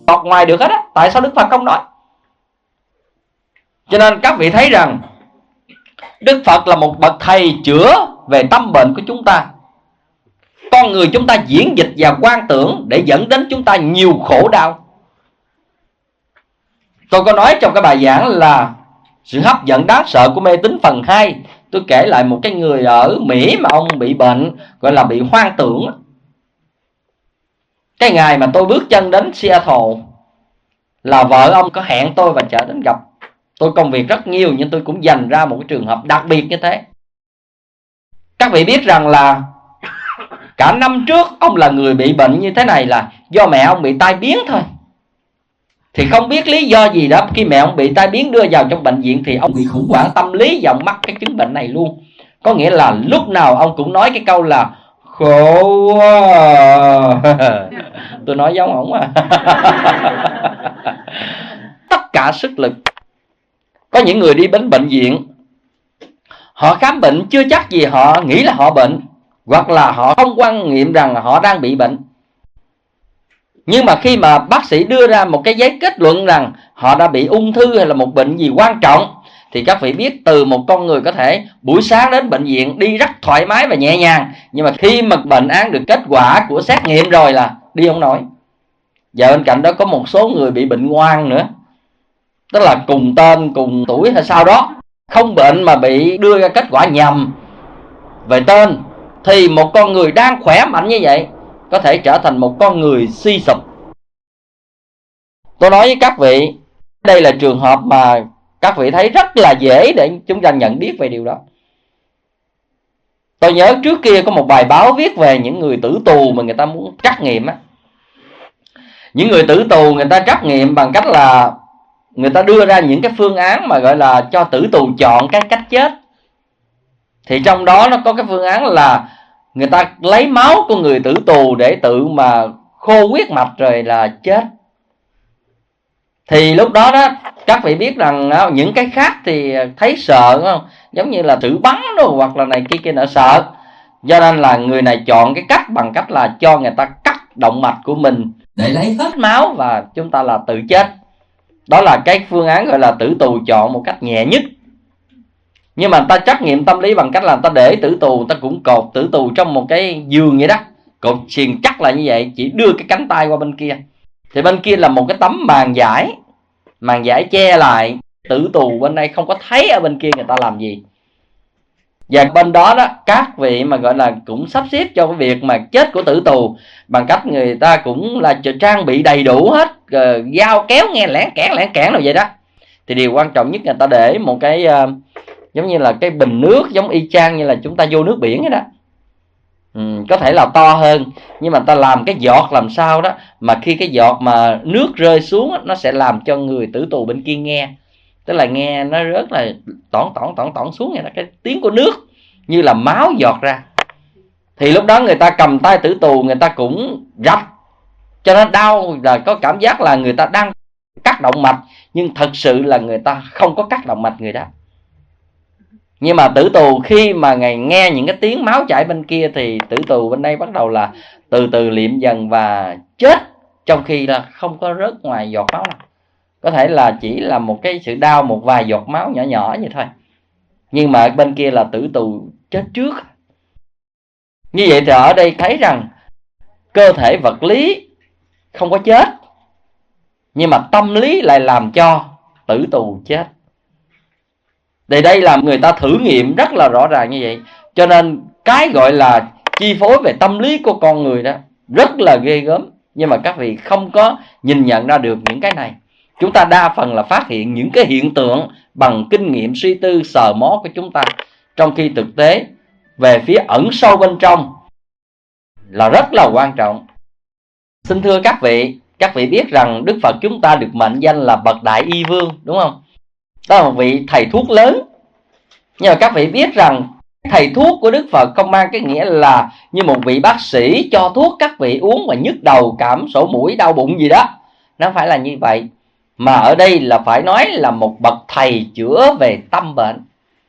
lọt ngoài được hết á. Tại sao Đức Phật không nói? Cho nên các vị thấy rằng Đức Phật là một bậc thầy chữa về tâm bệnh của chúng ta. Con người chúng ta diễn dịch và quan tưởng để dẫn đến chúng ta nhiều khổ đau. Tôi có nói trong cái bài giảng là sự hấp dẫn đáng sợ của mê tín phần 2. Tôi kể lại một cái người ở Mỹ mà ông bị bệnh, gọi là bị hoang tưởng. Cái ngày mà tôi bước chân đến Seattle là vợ ông có hẹn tôi và chở đến gặp. Tôi công việc rất nhiều nhưng tôi cũng dành ra một cái trường hợp đặc biệt như thế. Các vị biết rằng là cả năm trước ông là người bị bệnh như thế này là do mẹ ông bị tai biến thôi. Thì không biết lý do gì đó, khi mẹ ông bị tai biến đưa vào trong bệnh viện thì ông bị khủng hoảng tâm lý và ông mắc cái chứng bệnh này luôn. Có nghĩa là lúc nào ông cũng nói cái câu là khổ quá. Tôi nói giống ổng à. Tất cả sức lực. Có những người đi đến bệnh viện, họ khám bệnh chưa chắc gì họ nghĩ là họ bệnh, hoặc là họ không quan niệm rằng họ đang bị bệnh. Nhưng mà khi mà bác sĩ đưa ra một cái giấy kết luận rằng họ đã bị ung thư hay là một bệnh gì quan trọng, thì các vị biết từ một con người có thể buổi sáng đến bệnh viện đi rất thoải mái và nhẹ nhàng, nhưng mà khi mà bệnh án được kết quả của xét nghiệm rồi là đi không nổi. Và bên cạnh đó có một số người bị bệnh ngoan nữa, tức là cùng tên cùng tuổi hay sao đó, không bệnh mà bị đưa ra kết quả nhầm về tên, thì một con người đang khỏe mạnh như vậy có thể trở thành một con người suy sụp. Tôi nói với các vị, đây là trường hợp mà các vị thấy rất là dễ để chúng ta nhận biết về điều đó. Tôi nhớ trước kia có một bài báo viết về những người tử tù mà người ta muốn trắc nghiệm á. Những người tử tù người ta trắc nghiệm bằng cách là người ta đưa ra những cái phương án mà gọi là cho tử tù chọn cái cách chết. Thì trong đó nó có cái phương án là người ta lấy máu của người tử tù để tự mà khô huyết mạch rồi là chết. Thì lúc đó đó các vị biết rằng những cái khác thì thấy sợ, đúng không? Giống như là tự bắn đâu hoặc là này kia nọ sợ. Do nên là người này chọn cái cách bằng cách là cho người ta cắt động mạch của mình để lấy hết máu và chúng ta là tự chết. Đó là cái phương án gọi là tử tù chọn một cách nhẹ nhất. Nhưng mà người ta trắc nghiệm tâm lý bằng cách là người ta để tử tù, người ta cũng cột tử tù trong một cái giường vậy đó, cột xiềng chắc là như vậy, chỉ đưa cái cánh tay qua bên kia. Thì bên kia là một cái tấm màn vải che lại, tử tù bên đây không có thấy ở bên kia người ta làm gì. Và bên đó đó các vị mà gọi là cũng sắp xếp cho cái việc mà chết của tử tù bằng cách người ta cũng là trang bị đầy đủ hết, dao kéo nghe lẻn kẽn rồi vậy đó. Thì điều quan trọng nhất người ta để một cái giống như là cái bình nước, giống y chang như là chúng ta vô nước biển ấy đó. Có thể là to hơn, nhưng mà ta làm cái giọt làm sao đó mà khi cái giọt mà nước rơi xuống nó sẽ làm cho người tử tù bên kia nghe, tức là nghe nó rất là tỏn xuống vậy đó, cái tiếng của nước như là máu giọt ra. Thì lúc đó người ta cầm tay tử tù, người ta cũng rạch cho nó đau, là có cảm giác là người ta đang cắt động mạch, nhưng thật sự là người ta không có cắt động mạch người đó. Nhưng mà tử tù khi mà ngài nghe những cái tiếng máu chảy bên kia thì tử tù bên đây bắt đầu là từ từ liệm dần và chết, trong khi là không có rớt ngoài giọt máu nào. Có thể là chỉ là một cái sự đau, một vài giọt máu nhỏ nhỏ như thôi. Nhưng mà bên kia là tử tù chết trước. Như vậy thì ở đây thấy rằng cơ thể vật lý không có chết, nhưng mà tâm lý lại làm cho tử tù chết. Thì đây là người ta thử nghiệm rất là rõ ràng như vậy. Cho nên cái gọi là chi phối về tâm lý của con người đó rất là ghê gớm. Nhưng mà các vị không có nhìn nhận ra được những cái này. Chúng ta đa phần là phát hiện những cái hiện tượng bằng kinh nghiệm suy tư sờ mó của chúng ta, trong khi thực tế về phía ẩn sâu bên trong là rất là quan trọng. Xin thưa các vị biết rằng Đức Phật chúng ta được mệnh danh là bậc đại y vương, đúng không? Đó là một vị thầy thuốc lớn. Nhưng mà các vị biết rằng thầy thuốc của Đức Phật không mang cái nghĩa là như một vị bác sĩ cho thuốc các vị uống và nhức đầu, cảm, sổ mũi, đau bụng gì đó. Nó không phải là như vậy. Mà ở đây là phải nói là một bậc thầy chữa về tâm bệnh.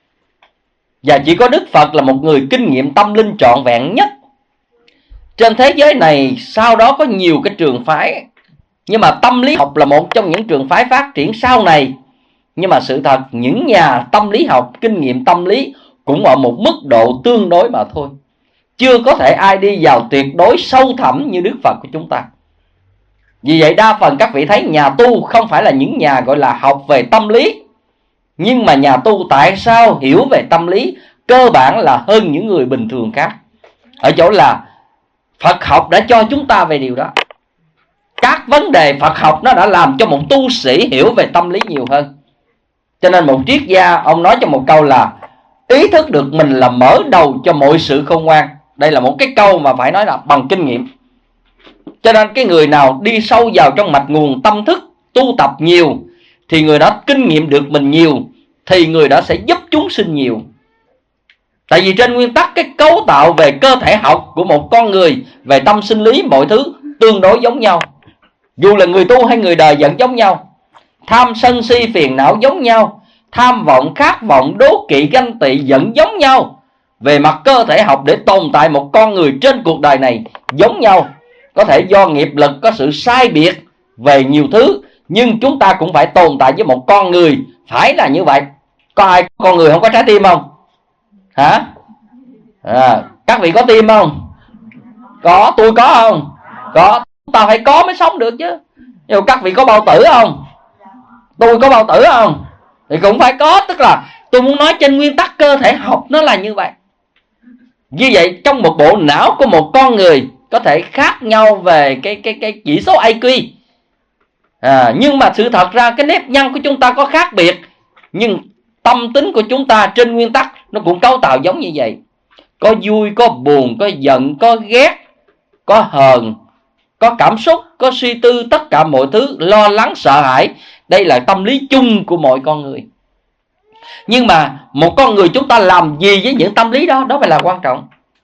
Và chỉ có Đức Phật là một người kinh nghiệm tâm linh trọn vẹn nhất. Trên thế giới này sau đó có nhiều cái trường phái Nhưng mà tâm lý học là một trong những trường phái phát triển sau này. Nhưng mà sự thật những nhà tâm lý học, kinh nghiệm tâm lý cũng ở một mức độ tương đối mà thôi. Chưa có thể ai đi vào tuyệt đối sâu thẳm như Đức Phật của chúng ta. Vì vậy đa phần các vị thấy nhà tu không phải là những nhà gọi là học về tâm lý. Nhưng mà nhà tu tại sao hiểu về tâm lý cơ bản là hơn những người bình thường khác? Ở chỗ là Phật học đã cho chúng ta về điều đó. Các vấn đề Phật học nó đã làm cho một tu sĩ hiểu về tâm lý nhiều hơn. Cho nên một triết gia ông nói cho một câu là ý thức được mình là mở đầu cho mọi sự khôn ngoan. Đây là một cái câu mà phải nói là bằng kinh nghiệm. Cho nên cái người nào đi sâu vào trong mạch nguồn tâm thức, tu tập nhiều, thì người đó kinh nghiệm được mình nhiều, thì người đó sẽ giúp chúng sinh nhiều. Tại vì trên nguyên tắc cái cấu tạo về cơ thể học của một con người, về tâm sinh lý, mọi thứ tương đối giống nhau. Dù là người tu hay người đời vẫn giống nhau. Tham sân si phiền não giống nhau. Tham vọng, khát vọng, đố kỵ, ganh tị vẫn giống nhau. Về mặt cơ thể học để tồn tại một con người trên cuộc đời này giống nhau. Có thể do nghiệp lực có sự sai biệt về nhiều thứ, nhưng chúng ta cũng phải tồn tại với một con người. Phải là như vậy. Có ai con người không có trái tim không? Hả? Các vị có tim không? Có. Tôi có không? Có. Ta phải có mới sống được chứ. Nhưng các vị có bao tử không? Tôi có bao tử không? Thì cũng phải có. Tức là tôi muốn nói trên nguyên tắc cơ thể học nó là như vậy. Như vậy trong một bộ não của một con người có thể khác nhau về cái chỉ số IQ. Nhưng mà sự thật ra cái nếp nhăn của chúng ta có khác biệt. Nhưng tâm tính của chúng ta trên nguyên tắc nó cũng cấu tạo giống như vậy. Có vui, có buồn, có giận, có ghét, có hờn, có cảm xúc, có suy tư, tất cả mọi thứ, lo lắng, sợ hãi. Đây là tâm lý chung của mọi con người. Nhưng mà một con người chúng ta làm gì với những tâm lý đó, đó phải là quan trọng.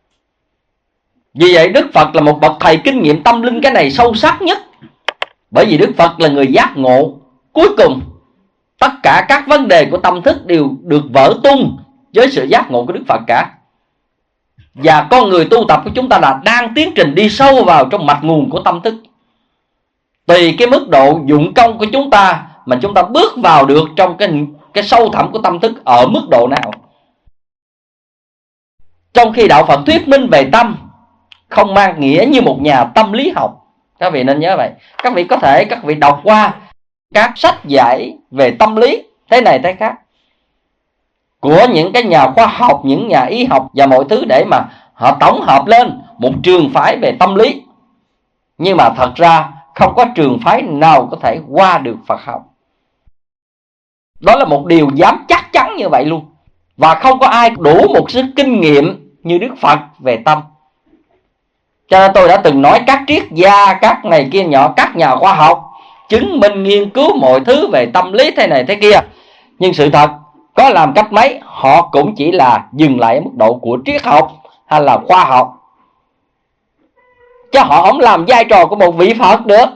Vì vậy Đức Phật là một bậc thầy kinh nghiệm tâm linh cái này sâu sắc nhất. Bởi vì Đức Phật là người giác ngộ cuối cùng. Tất cả các vấn đề của tâm thức đều được vỡ tung với sự giác ngộ của Đức Phật cả. Và con người tu tập của chúng ta là đang tiến trình đi sâu vào trong mạch nguồn của tâm thức. Tùy cái mức độ dụng công của chúng ta mà chúng ta bước vào được trong cái sâu thẳm của tâm thức ở mức độ nào. Trong khi Đạo Phật thuyết minh về tâm không mang nghĩa như một nhà tâm lý học. Các vị nên nhớ vậy. Các vị đọc qua các sách dạy về tâm lý thế này thế khác của những cái nhà khoa học, những nhà y học và mọi thứ, để mà họ tổng hợp lên một trường phái về tâm lý. Nhưng mà thật ra không có trường phái nào có thể qua được Phật học. Đó là một điều dám chắc chắn như vậy luôn. Và không có ai đủ một sức kinh nghiệm như Đức Phật về tâm. Cho nên tôi đã từng nói các triết gia, các này kia nhỏ, các nhà khoa học chứng minh nghiên cứu mọi thứ về tâm lý thế này thế kia. Nhưng sự thật có làm cách mấy, họ cũng chỉ là dừng lại ở mức độ của triết học hay là khoa học. Chứ họ không làm vai trò của một vị Phật được.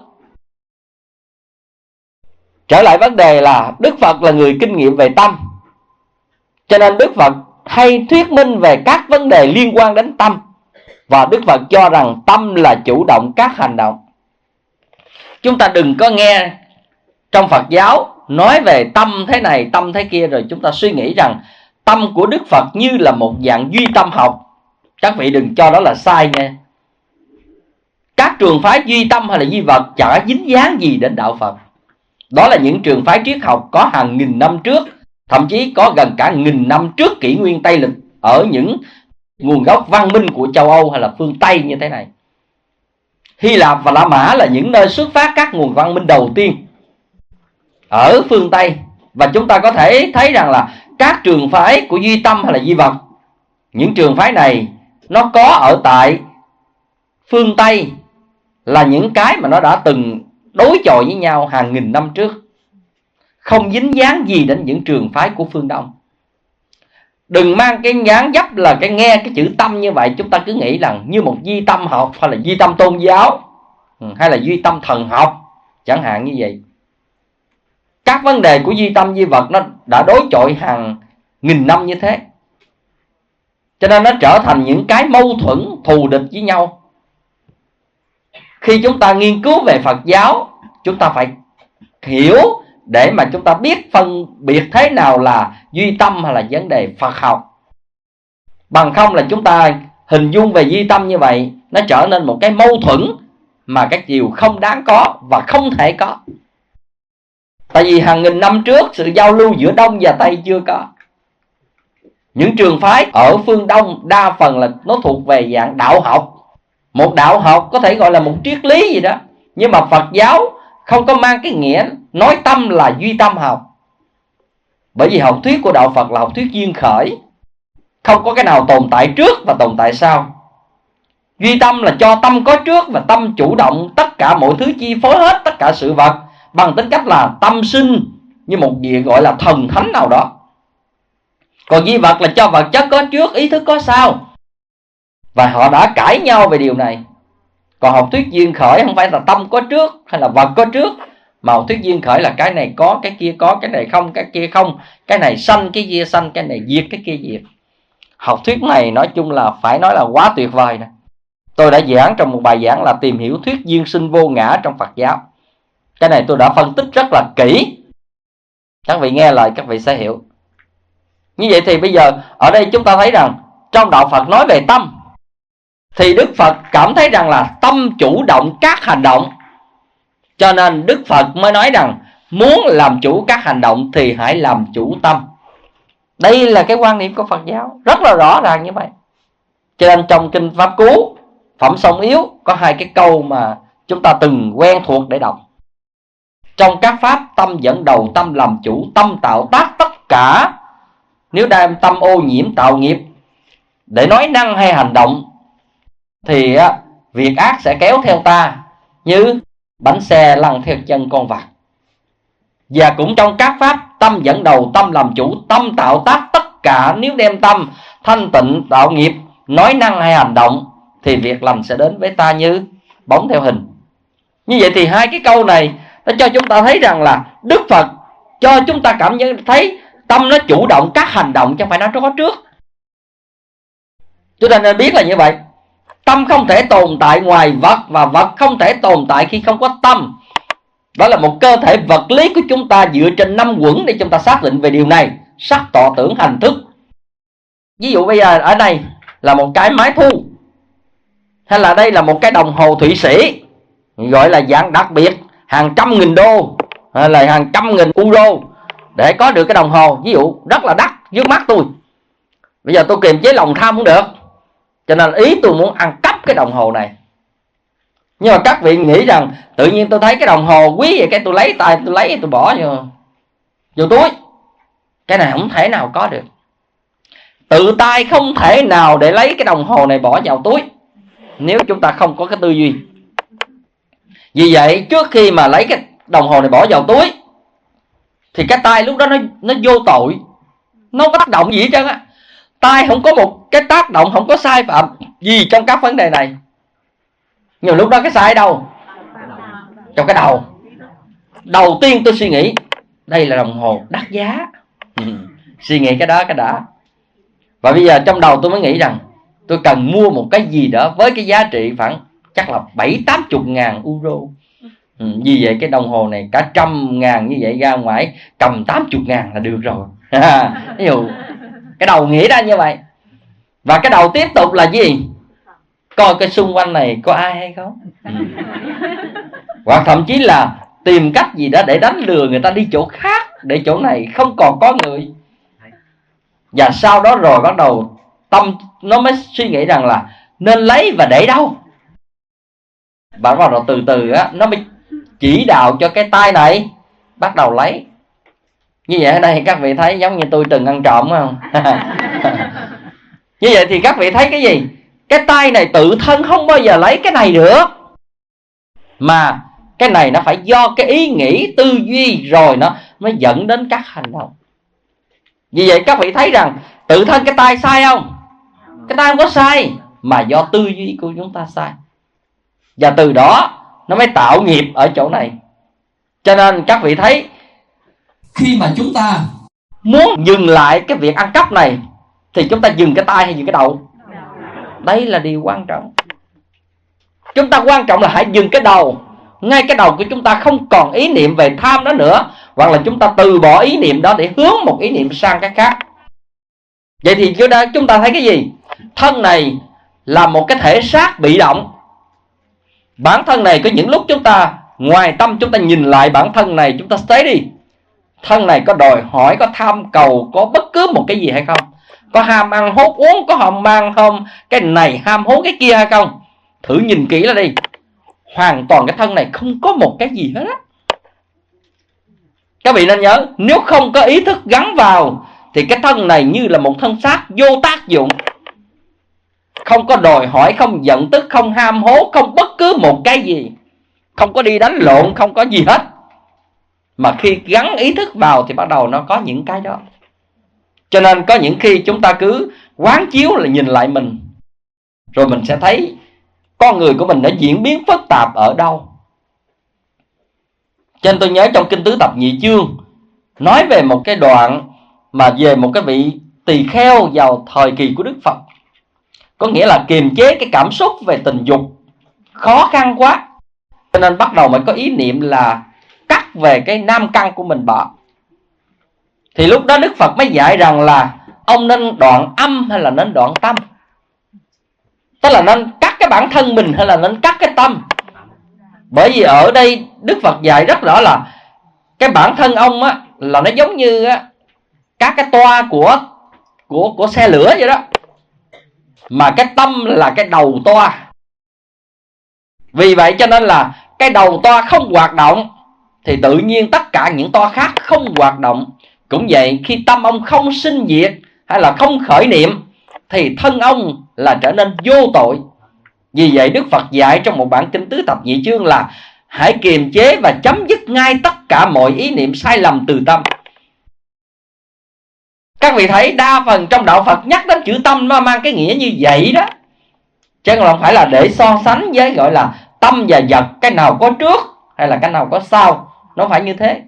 Trở lại vấn đề là Đức Phật là người kinh nghiệm về tâm. Cho nên Đức Phật hay thuyết minh về các vấn đề liên quan đến tâm. Và Đức Phật cho rằng tâm là chủ động các hành động. Chúng ta đừng có nghe trong Phật giáo nói về tâm thế này, tâm thế kia, rồi chúng ta suy nghĩ rằng tâm của Đức Phật như là một dạng duy tâm học. Các vị đừng cho đó là sai nha. Các trường phái duy tâm hay là duy vật chả dính dáng gì đến đạo Phật. Đó là những trường phái triết học có hàng nghìn năm trước, thậm chí có gần cả nghìn năm trước kỷ nguyên Tây lịch, ở những nguồn gốc văn minh của châu Âu hay là phương Tây như thế này. Hy Lạp và La Mã là những nơi xuất phát các nguồn văn minh đầu tiên ở phương Tây. Và chúng ta có thể thấy rằng là các trường phái của duy tâm hay là duy vật, những trường phái này nó có ở tại phương Tây, là những cái mà nó đã từng đối chọi với nhau hàng nghìn năm trước, không dính dáng gì đến những trường phái của phương Đông. Đừng mang cái dáng dấp là cái nghe cái chữ tâm như vậy, chúng ta cứ nghĩ rằng như một duy tâm học hay là duy tâm tôn giáo hay là duy tâm thần học chẳng hạn như vậy. Các vấn đề của duy tâm duy vật nó đã đối chọi hàng nghìn năm như thế, cho nên nó trở thành những cái mâu thuẫn thù địch với nhau. Khi chúng ta nghiên cứu về Phật giáo, chúng ta phải hiểu để mà chúng ta biết phân biệt thế nào là duy tâm hay là vấn đề Phật học. Bằng không là chúng ta hình dung về duy tâm như vậy, nó trở nên một cái mâu thuẫn mà các điều không đáng có và không thể có. Tại vì hàng nghìn năm trước sự giao lưu giữa Đông và Tây chưa có. Những trường phái ở phương Đông đa phần là nó thuộc về dạng đạo học. Một đạo học có thể gọi là một triết lý gì đó, nhưng mà Phật giáo không có mang cái nghĩa nói tâm là duy tâm học. Bởi vì học thuyết của đạo Phật là học thuyết duyên khởi, không có cái nào tồn tại trước và tồn tại sau. Duy tâm là cho tâm có trước và tâm chủ động tất cả mọi thứ, chi phối hết tất cả sự vật bằng tính cách là tâm sinh như một gì gọi là thần thánh nào đó. Còn duy vật là cho vật chất có trước, ý thức có sau. Và họ đã cãi nhau về điều này. Còn học thuyết duyên khởi không phải là tâm có trước hay là vật có trước, mà học thuyết duyên khởi là cái này có, cái kia có, cái này không, cái kia không, cái này sanh, cái kia sanh, cái này diệt, cái kia diệt. Học thuyết này nói chung là phải nói là quá tuyệt vời nè. Tôi đã giảng trong một bài giảng là tìm hiểu thuyết duyên sinh vô ngã trong Phật giáo. Cái này tôi đã phân tích rất là kỹ. Các vị nghe lời các vị sẽ hiểu. Như vậy thì bây giờ ở đây chúng ta thấy rằng trong đạo Phật nói về tâm, thì Đức Phật cảm thấy rằng là tâm chủ động các hành động. Cho nên Đức Phật mới nói rằng muốn làm chủ các hành động thì hãy làm chủ tâm. Đây là cái quan niệm của Phật giáo, rất là rõ ràng như vậy. Cho nên trong Kinh Pháp Cú, Phẩm Song Yếu có hai cái câu mà chúng ta từng quen thuộc để đọc. Trong các pháp, tâm dẫn đầu, tâm làm chủ, tâm tạo tác tất cả. Nếu đem tâm ô nhiễm tạo nghiệp để nói năng hay hành động, thì việc ác sẽ kéo theo ta như bánh xe lăn theo chân con vật. Và cũng trong các pháp, tâm dẫn đầu, tâm làm chủ, tâm tạo tác tất cả. Nếu đem tâm thanh tịnh tạo nghiệp, nói năng hay hành động, thì việc lành sẽ đến với ta như bóng theo hình. Như vậy thì hai cái câu này nó cho chúng ta thấy rằng là Đức Phật cho chúng ta cảm nhận thấy tâm nó chủ động các hành động, chứ không phải nó có trước. Chúng ta nên biết là như vậy. Tâm không thể tồn tại ngoài vật, và vật không thể tồn tại khi không có tâm. Đó là một cơ thể vật lý của chúng ta dựa trên 5 quẩn để chúng ta xác định về điều này: sắc, thọ, tưởng, hành, thức. Ví dụ bây giờ ở đây là một cái máy thu, hay là đây là một cái đồng hồ Thụy Sĩ, gọi là dạng đặc biệt, hàng trăm nghìn đô hay là hàng trăm nghìn euro để có được cái đồng hồ, ví dụ rất là đắt trước mắt tôi. Bây giờ tôi kiềm chế lòng tham không được, cho nên ý tôi muốn ăn cắp cái đồng hồ này. Nhưng mà các vị nghĩ rằng tự nhiên tôi thấy cái đồng hồ quý vậy, cái tôi lấy tay tôi lấy, tôi bỏ vô túi. Cái này không thể nào có được. Tự tay không thể nào để lấy cái đồng hồ này bỏ vào túi nếu chúng ta không có cái tư duy. Vì vậy trước khi mà lấy cái đồng hồ này bỏ vào túi thì cái tay lúc đó nó vô tội, nó không có tác động gì hết trơn á. Tay không có một cái tác động, không có sai phạm gì trong các vấn đề này. Nhưng lúc đó cái sai đâu? Trong cái đầu. Đầu tiên tôi suy nghĩ đây là đồng hồ đắt giá. Suy nghĩ cái đó cái đã. Và bây giờ trong đầu tôi mới nghĩ rằng tôi cần mua một cái gì đó với cái giá trị khoảng chắc là 70-80 ngàn euro. Vì vậy cái đồng hồ này cả 100.000 như vậy ra ngoài cầm 80 ngàn là được rồi. Ví dụ cái đầu nghĩ ra như vậy. Và cái đầu tiếp tục là gì? Coi cái xung quanh này có ai hay không. Hoặc thậm chí là tìm cách gì đó để đánh lừa người ta đi chỗ khác, để chỗ này không còn có người. Và sau đó rồi bắt đầu tâm nó mới suy nghĩ rằng là nên lấy và để đâu. Và bắt đầu từ từ á, nó mới chỉ đạo cho cái tay này bắt đầu lấy. Như vậy ở đây các vị thấy giống như tôi từng ăn trộm không? Như vậy thì các vị thấy cái gì? Cái tay này tự thân không bao giờ lấy cái này được, mà cái này nó phải do cái ý nghĩ tư duy rồi nó mới dẫn đến các hành động. Vì vậy các vị thấy rằng tự thân cái tay sai không? Cái tay không có sai, mà do tư duy của chúng ta sai. Và từ đó nó mới tạo nghiệp ở chỗ này. Cho nên các vị thấy khi mà chúng ta muốn dừng lại cái việc ăn cắp này thì chúng ta dừng cái tay hay dừng cái đầu? Đây là điều quan trọng. Chúng ta quan trọng là hãy dừng cái đầu. ngay cái đầu của chúng ta không còn ý niệm về tham đó nữa, hoặc là chúng ta từ bỏ ý niệm đó để hướng một ý niệm sang cái khác. Vậy thì chúng ta thấy cái gì? Thân này là một cái thể xác bị động. Bản thân này có những lúc chúng ta ngoài tâm, chúng ta nhìn lại bản thân này, chúng ta thấy đi, thân này có đòi hỏi, có tham cầu, có bất cứ một cái gì hay không? Có ham ăn hốt uống, có ham mang không? Cái này ham hố cái kia hay không? Thử nhìn kỹ là đi, hoàn toàn cái thân này không có một cái gì hết á. Các vị nên nhớ, nếu không có ý thức gắn vào thì cái thân này như là một thân xác vô tác dụng, không có đòi hỏi, không giận tức, không ham hố, không bất cứ một cái gì, không có đi đánh lộn, không có gì hết. Mà khi gắn ý thức vào thì bắt đầu nó có những cái đó. Cho nên có những khi chúng ta cứ quán chiếu là nhìn lại mình, rồi mình sẽ thấy con người của mình đã diễn biến phức tạp ở đâu. Cho nên tôi nhớ trong Kinh Tứ Tập Nhị Chương nói về một cái đoạn mà về một cái vị tỳ kheo vào thời kỳ của Đức Phật. Có nghĩa là kiềm chế cái cảm xúc về tình dục khó khăn quá, cho nên bắt đầu mới có ý niệm là cắt về cái nam căn của mình bỏ. Thì lúc đó Đức Phật mới dạy rằng là ông nên đoạn âm hay là nên đoạn tâm. Tức là nên cắt cái bản thân mình hay là nên cắt cái tâm. Bởi vì ở đây Đức Phật dạy rất rõ là cái bản thân ông á, là nó giống như á, các cái toa của xe lửa vậy đó. Mà cái tâm là cái đầu toa. Vì vậy cho nên là cái đầu toa không hoạt động thì tự nhiên tất cả những toa khác không hoạt động. Cũng vậy, khi tâm ông không sinh diệt hay là không khởi niệm thì thân ông là trở nên vô tội. Vì vậy Đức Phật dạy trong một bản Kinh Tứ Tập Nhị Chương là hãy kiềm chế và chấm dứt ngay tất cả mọi ý niệm sai lầm từ tâm. Các vị thấy đa phần trong đạo Phật nhắc đến chữ tâm nó mang cái nghĩa như vậy đó, chứ không phải là để so sánh với gọi là tâm và vật, cái nào có trước hay là cái nào có sau. Nó phải như thế.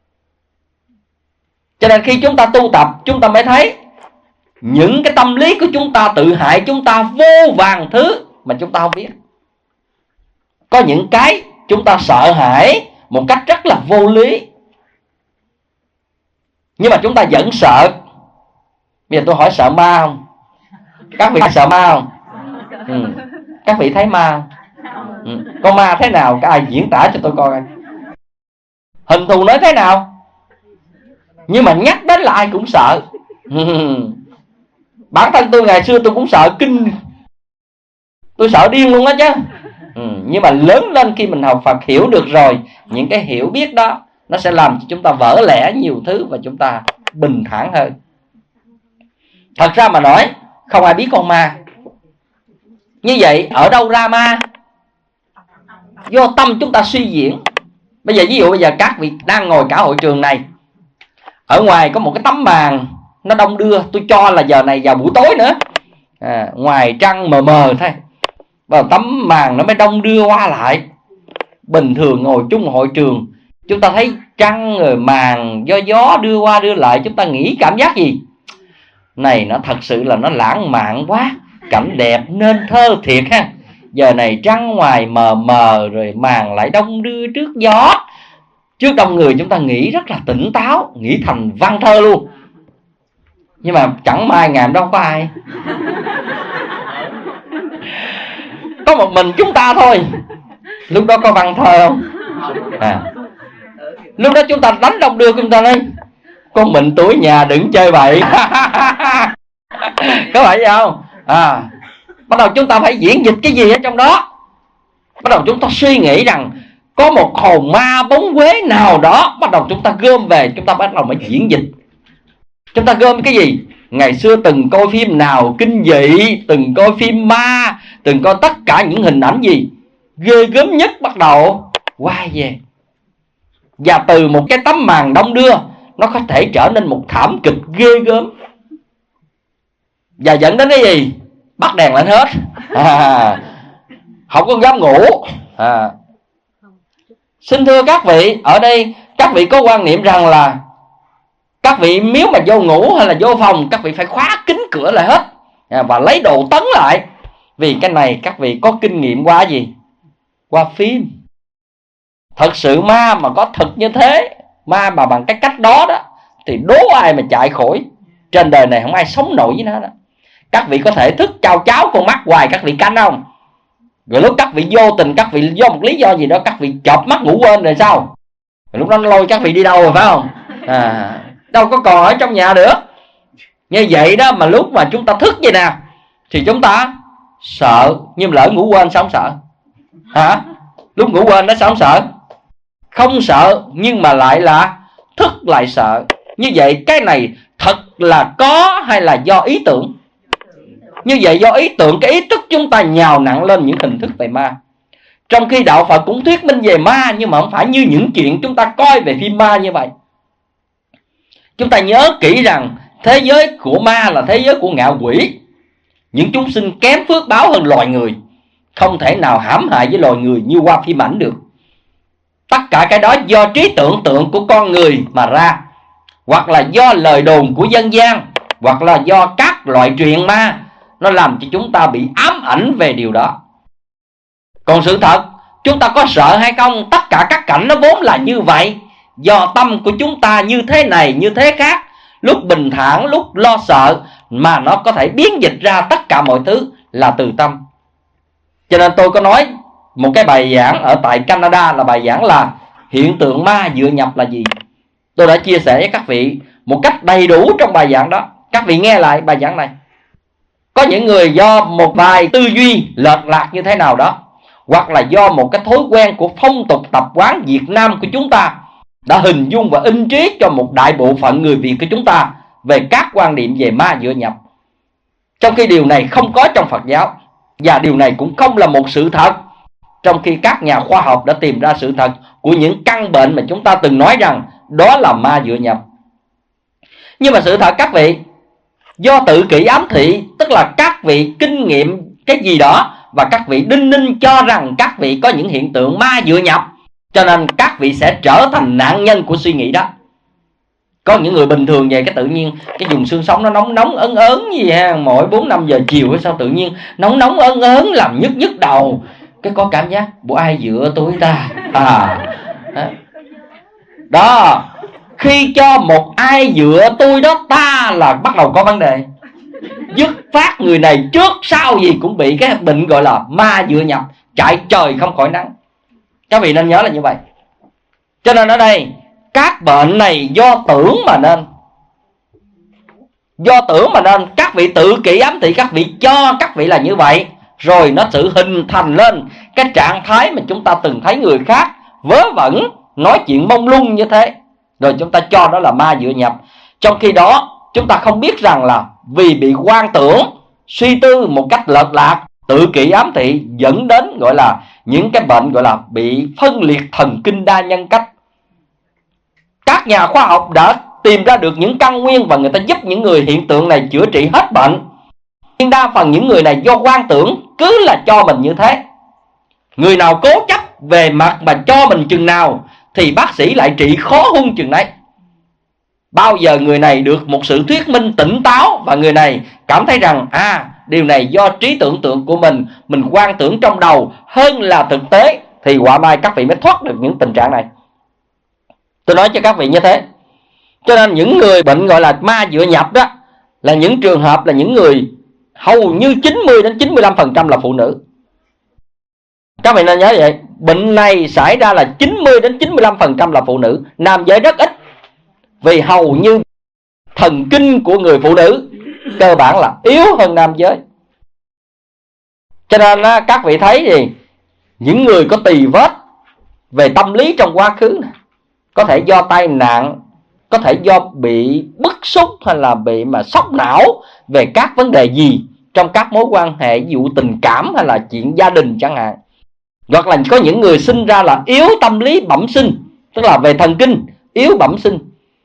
Cho nên khi chúng ta tu tập, chúng ta mới thấy những cái tâm lý của chúng ta tự hại chúng ta vô vàn thứ mà chúng ta không biết. Có những cái chúng ta sợ hãi một cách rất là vô lý, nhưng mà chúng ta vẫn sợ. Bây giờ tôi hỏi sợ ma không? Các vị sợ ma không? Các vị thấy ma không? Con ma thế nào? Các ai diễn tả cho tôi coi. Hình thù nói thế nào? Nhưng mà nhắc đến là ai cũng sợ. Bản thân tôi ngày xưa tôi cũng sợ kinh, tôi sợ điên luôn đó chứ. Nhưng mà lớn lên khi mình học Phật hiểu được rồi, những cái hiểu biết đó nó sẽ làm cho chúng ta vỡ lẽ nhiều thứ và chúng ta bình thản hơn. Thật ra mà nói, không ai biết con ma. Như vậy ở đâu ra ma? Do tâm chúng ta suy diễn. Bây giờ ví dụ bây giờ các vị đang ngồi cả hội trường này, ở ngoài có một cái tấm màn nó đông đưa, tôi cho là giờ này vào buổi tối nữa, ngoài trăng mờ mờ thôi, và tấm màn nó mới đông đưa qua lại. Bình thường ngồi chung hội trường, chúng ta thấy trăng rồi màn do gió đưa qua đưa lại, chúng ta nghĩ cảm giác gì? Này nó thật sự là nó lãng mạn quá, cảnh đẹp nên thơ thiệt ha. Giờ này trăng ngoài mờ mờ rồi màn lại đông đưa trước gió, trước đông người, chúng ta nghĩ rất là tỉnh táo, nghĩ thành văn thơ luôn. Nhưng mà chẳng may ngày đâu có ai, có một mình chúng ta thôi. Lúc đó có văn thơ không? Lúc đó chúng ta đánh đông đưa, chúng ta nói con mình tuổi nhà đừng chơi bậy. Có phải vậy không? Bắt đầu chúng ta phải diễn dịch cái gì ở trong đó. Bắt đầu chúng ta suy nghĩ rằng có một hồn ma bóng quế nào đó. Bắt đầu chúng ta gom về, chúng ta bắt đầu mới diễn dịch. Chúng ta gom cái gì? Ngày xưa từng coi phim nào kinh dị, từng coi phim ma, từng coi tất cả những hình ảnh gì ghê gớm nhất, bắt đầu quay về. Và từ một cái tấm màn đông đưa, nó có thể trở nên một thảm kịch ghê gớm. Và dẫn đến cái gì? Bắt đèn lên hết, không có dám ngủ. Xin thưa các vị, ở đây các vị có quan niệm rằng là các vị nếu mà vô ngủ hay là vô phòng, các vị phải khóa kín cửa lại hết và lấy đồ tấn lại. Vì cái này các vị có kinh nghiệm qua gì? Qua phim. Thật sự ma mà có thật như thế, ma mà bằng cái cách đó đó, thì đố ai mà chạy khỏi. Trên đời này không ai sống nổi với nó đó. Các vị có thể thức chao cháo con mắt hoài các vị canh không? Rồi lúc các vị vô tình, các vị do một lý do gì đó các vị chợp mắt ngủ quên rồi sao? Rồi lúc đó nó lôi các vị đi đâu rồi phải không? Đâu có còn ở trong nhà nữa. Như vậy đó, mà lúc mà chúng ta thức vậy nè thì chúng ta sợ, nhưng lỡ ngủ quên sao không sợ? Hả? Lúc ngủ quên đó sao không sợ? Không sợ, nhưng mà lại là thức lại sợ. Như vậy cái này thật là có hay là do ý tưởng? Như vậy do ý tưởng, cái ý thức chúng ta nhào nặng lên những hình thức về ma. Trong khi đạo Phật cũng thuyết minh về ma, nhưng mà không phải như những chuyện chúng ta coi về phim ma như vậy. Chúng ta nhớ kỹ rằng thế giới của ma là thế giới của ngạ quỷ, những chúng sinh kém phước báo hơn loài người, không thể nào hãm hại với loài người như qua phim ảnh được. Tất cả cái đó do trí tưởng tượng của con người mà ra, hoặc là do lời đồn của dân gian, hoặc là do các loại truyện ma, nó làm cho chúng ta bị ám ảnh về điều đó. Còn sự thật, chúng ta có sợ hay không, tất cả các cảnh nó vốn là như vậy. Do tâm của chúng ta như thế này như thế khác, lúc bình thản lúc lo sợ, mà nó có thể biến dịch ra tất cả mọi thứ là từ tâm. Cho nên tôi có nói một cái bài giảng ở tại Canada, là bài giảng là hiện tượng ma dựa nhập là gì. Tôi đã chia sẻ với các vị một cách đầy đủ trong bài giảng đó. Các vị nghe lại bài giảng này. Có những người do một vài tư duy lệch lạc như thế nào đó, hoặc là do một cái thói quen của phong tục tập quán Việt Nam của chúng ta, đã hình dung và in trí cho một đại bộ phận người Việt của chúng ta về các quan niệm về ma dựa nhập. Trong khi điều này không có trong Phật giáo, và điều này cũng không là một sự thật, trong khi các nhà khoa học đã tìm ra sự thật của những căn bệnh mà chúng ta từng nói rằng đó là ma dựa nhập. Nhưng mà sự thật các vị, do tự kỷ ám thị, tức là các vị kinh nghiệm cái gì đó và các vị đinh ninh cho rằng các vị có những hiện tượng ma dựa nhập, cho nên các vị sẽ trở thành nạn nhân của suy nghĩ đó. Có những người bình thường vậy, cái tự nhiên cái vùng xương sống nó nóng nóng ớn ớn gì ha, mỗi 4-5 giờ chiều sao tự nhiên nóng nóng ớn ớn, làm nhức nhức đầu, cái có cảm giác bộ ai dựa tôi ta đó. Khi cho một ai dựa tôi đó ta là bắt đầu có vấn đề. Dứt phát người này trước sau gì cũng bị cái bệnh gọi là ma dựa nhập, chạy trời không khỏi nắng. Các vị nên nhớ là như vậy. Cho nên ở đây các bệnh này do tưởng mà nên. Do tưởng mà nên. Các vị tự kỷ ám thị, các vị cho các vị là như vậy, rồi nó tự hình thành lên cái trạng thái mà chúng ta từng thấy người khác vớ vẩn, nói chuyện mông lung như thế, rồi chúng ta cho đó là ma dựa nhập. Trong khi đó chúng ta không biết rằng là vì bị quan tưởng, suy tư một cách lệch lạc, tự kỷ ám thị dẫn đến gọi là những cái bệnh gọi là bị phân liệt thần kinh đa nhân cách. Các nhà khoa học đã tìm ra được những căn nguyên và người ta giúp những người hiện tượng này chữa trị hết bệnh. Nhưng đa phần những người này do quan tưởng cứ là cho mình như thế. Người nào cố chấp về mặt mà cho mình chừng nào thì bác sĩ lại trị khó hơn chừng đấy. Bao giờ người này được một sự thuyết minh tỉnh táo và người này cảm thấy rằng điều này do trí tưởng tượng của mình quan tưởng trong đầu hơn là thực tế, thì quả mai các vị mới thoát được những tình trạng này. Tôi nói cho các vị như thế. Cho nên những người bệnh gọi là ma dựa nhập đó là những trường hợp là những người hầu như 90-95% là phụ nữ. Các vị nên nhớ vậy. Bệnh này xảy ra là 90-95% là phụ nữ. Nam giới rất ít, vì hầu như thần kinh của người phụ nữ cơ bản là yếu hơn nam giới. Cho nên các vị thấy gì, những người có tỳ vết về tâm lý trong quá khứ, có thể do tai nạn, có thể do bị bức xúc hay là bị mà sốc não về các vấn đề gì trong các mối quan hệ, ví dụ tình cảm hay là chuyện gia đình chẳng hạn. Hoặc là có những người sinh ra là yếu tâm lý bẩm sinh, tức là về thần kinh yếu bẩm sinh.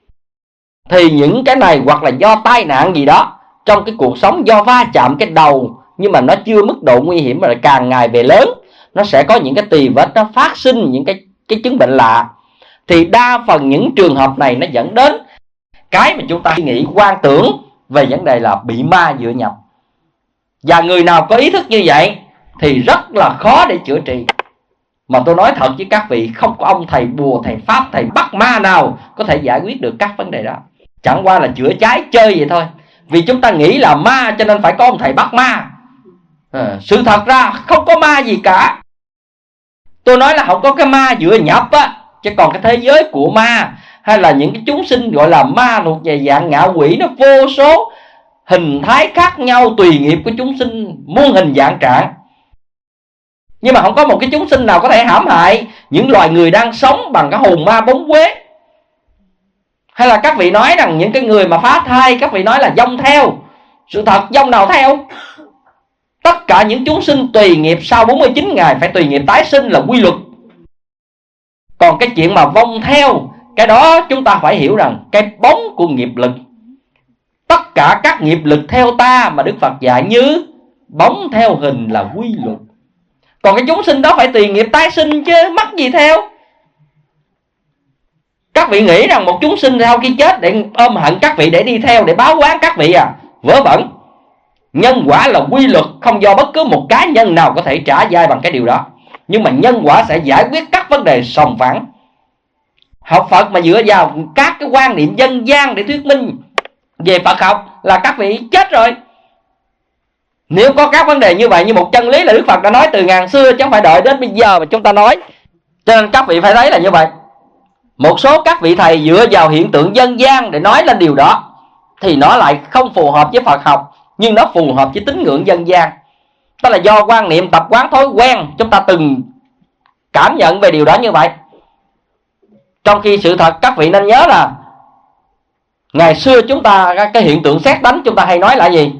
Thì những cái này hoặc là do tai nạn gì đó trong cái cuộc sống, do va chạm cái đầu, nhưng mà nó chưa mức độ nguy hiểm, mà càng ngày về lớn nó sẽ có những cái tỳ vết, nó phát sinh những cái chứng bệnh lạ. Thì đa phần những trường hợp này nó dẫn đến cái mà chúng ta nghĩ quan tưởng về vấn đề là bị ma dựa nhập. Và người nào có ý thức như vậy thì rất là khó để chữa trị. Mà tôi nói thật với các vị, không có ông thầy bùa, thầy pháp, thầy bắt ma nào có thể giải quyết được các vấn đề đó. Chẳng qua là chữa cháy chơi vậy thôi. Vì chúng ta nghĩ là ma cho nên phải có ông thầy bắt ma. Sự thật ra không có ma gì cả. Tôi nói là không có cái ma vừa nhập á, chứ còn cái thế giới của ma hay là những cái chúng sinh gọi là ma thuộc về dạng ngạ quỷ, nó vô số hình thái khác nhau, tùy nghiệp của chúng sinh muôn hình dạng trạng. Nhưng mà không có một cái chúng sinh nào có thể hãm hại những loài người đang sống bằng cái hồn ma bóng quế. Hay là các vị nói rằng những cái người mà phá thai, các vị nói là vong theo. Sự thật vong nào theo? Tất cả những chúng sinh tùy nghiệp sau 49 ngày phải tùy nghiệp tái sinh là quy luật. Còn cái chuyện mà vong theo, cái đó chúng ta phải hiểu rằng cái bóng của nghiệp lực. Tất cả các nghiệp lực theo ta mà Đức Phật dạy như bóng theo hình là quy luật. Còn cái chúng sinh đó phải tùy nghiệp tái sinh chứ mắc gì theo. Các vị nghĩ rằng một chúng sinh sau khi chết để ôm hận các vị để đi theo, để báo oán các vị à? Vớ vẩn. Nhân quả là quy luật, không do bất cứ một cá nhân nào có thể trả vai bằng cái điều đó. Nhưng mà nhân quả sẽ giải quyết các vấn đề sòng phẳng. Học Phật mà dựa vào các cái quan niệm dân gian để thuyết minh về Phật học là các vị chết rồi. Nếu có các vấn đề như vậy, như một chân lý là Đức Phật đã nói từ ngàn xưa, chứ không phải đợi đến bây giờ mà chúng ta nói. Cho nên các vị phải thấy là như vậy. Một số các vị thầy dựa vào hiện tượng dân gian để nói lên điều đó thì nó lại không phù hợp với Phật học, nhưng nó phù hợp với tín ngưỡng dân gian. Đó là do quan niệm, tập quán, thói quen, chúng ta từng cảm nhận về điều đó như vậy. Trong khi sự thật các vị nên nhớ là ngày xưa chúng ta, cái hiện tượng sét đánh chúng ta hay nói là gì?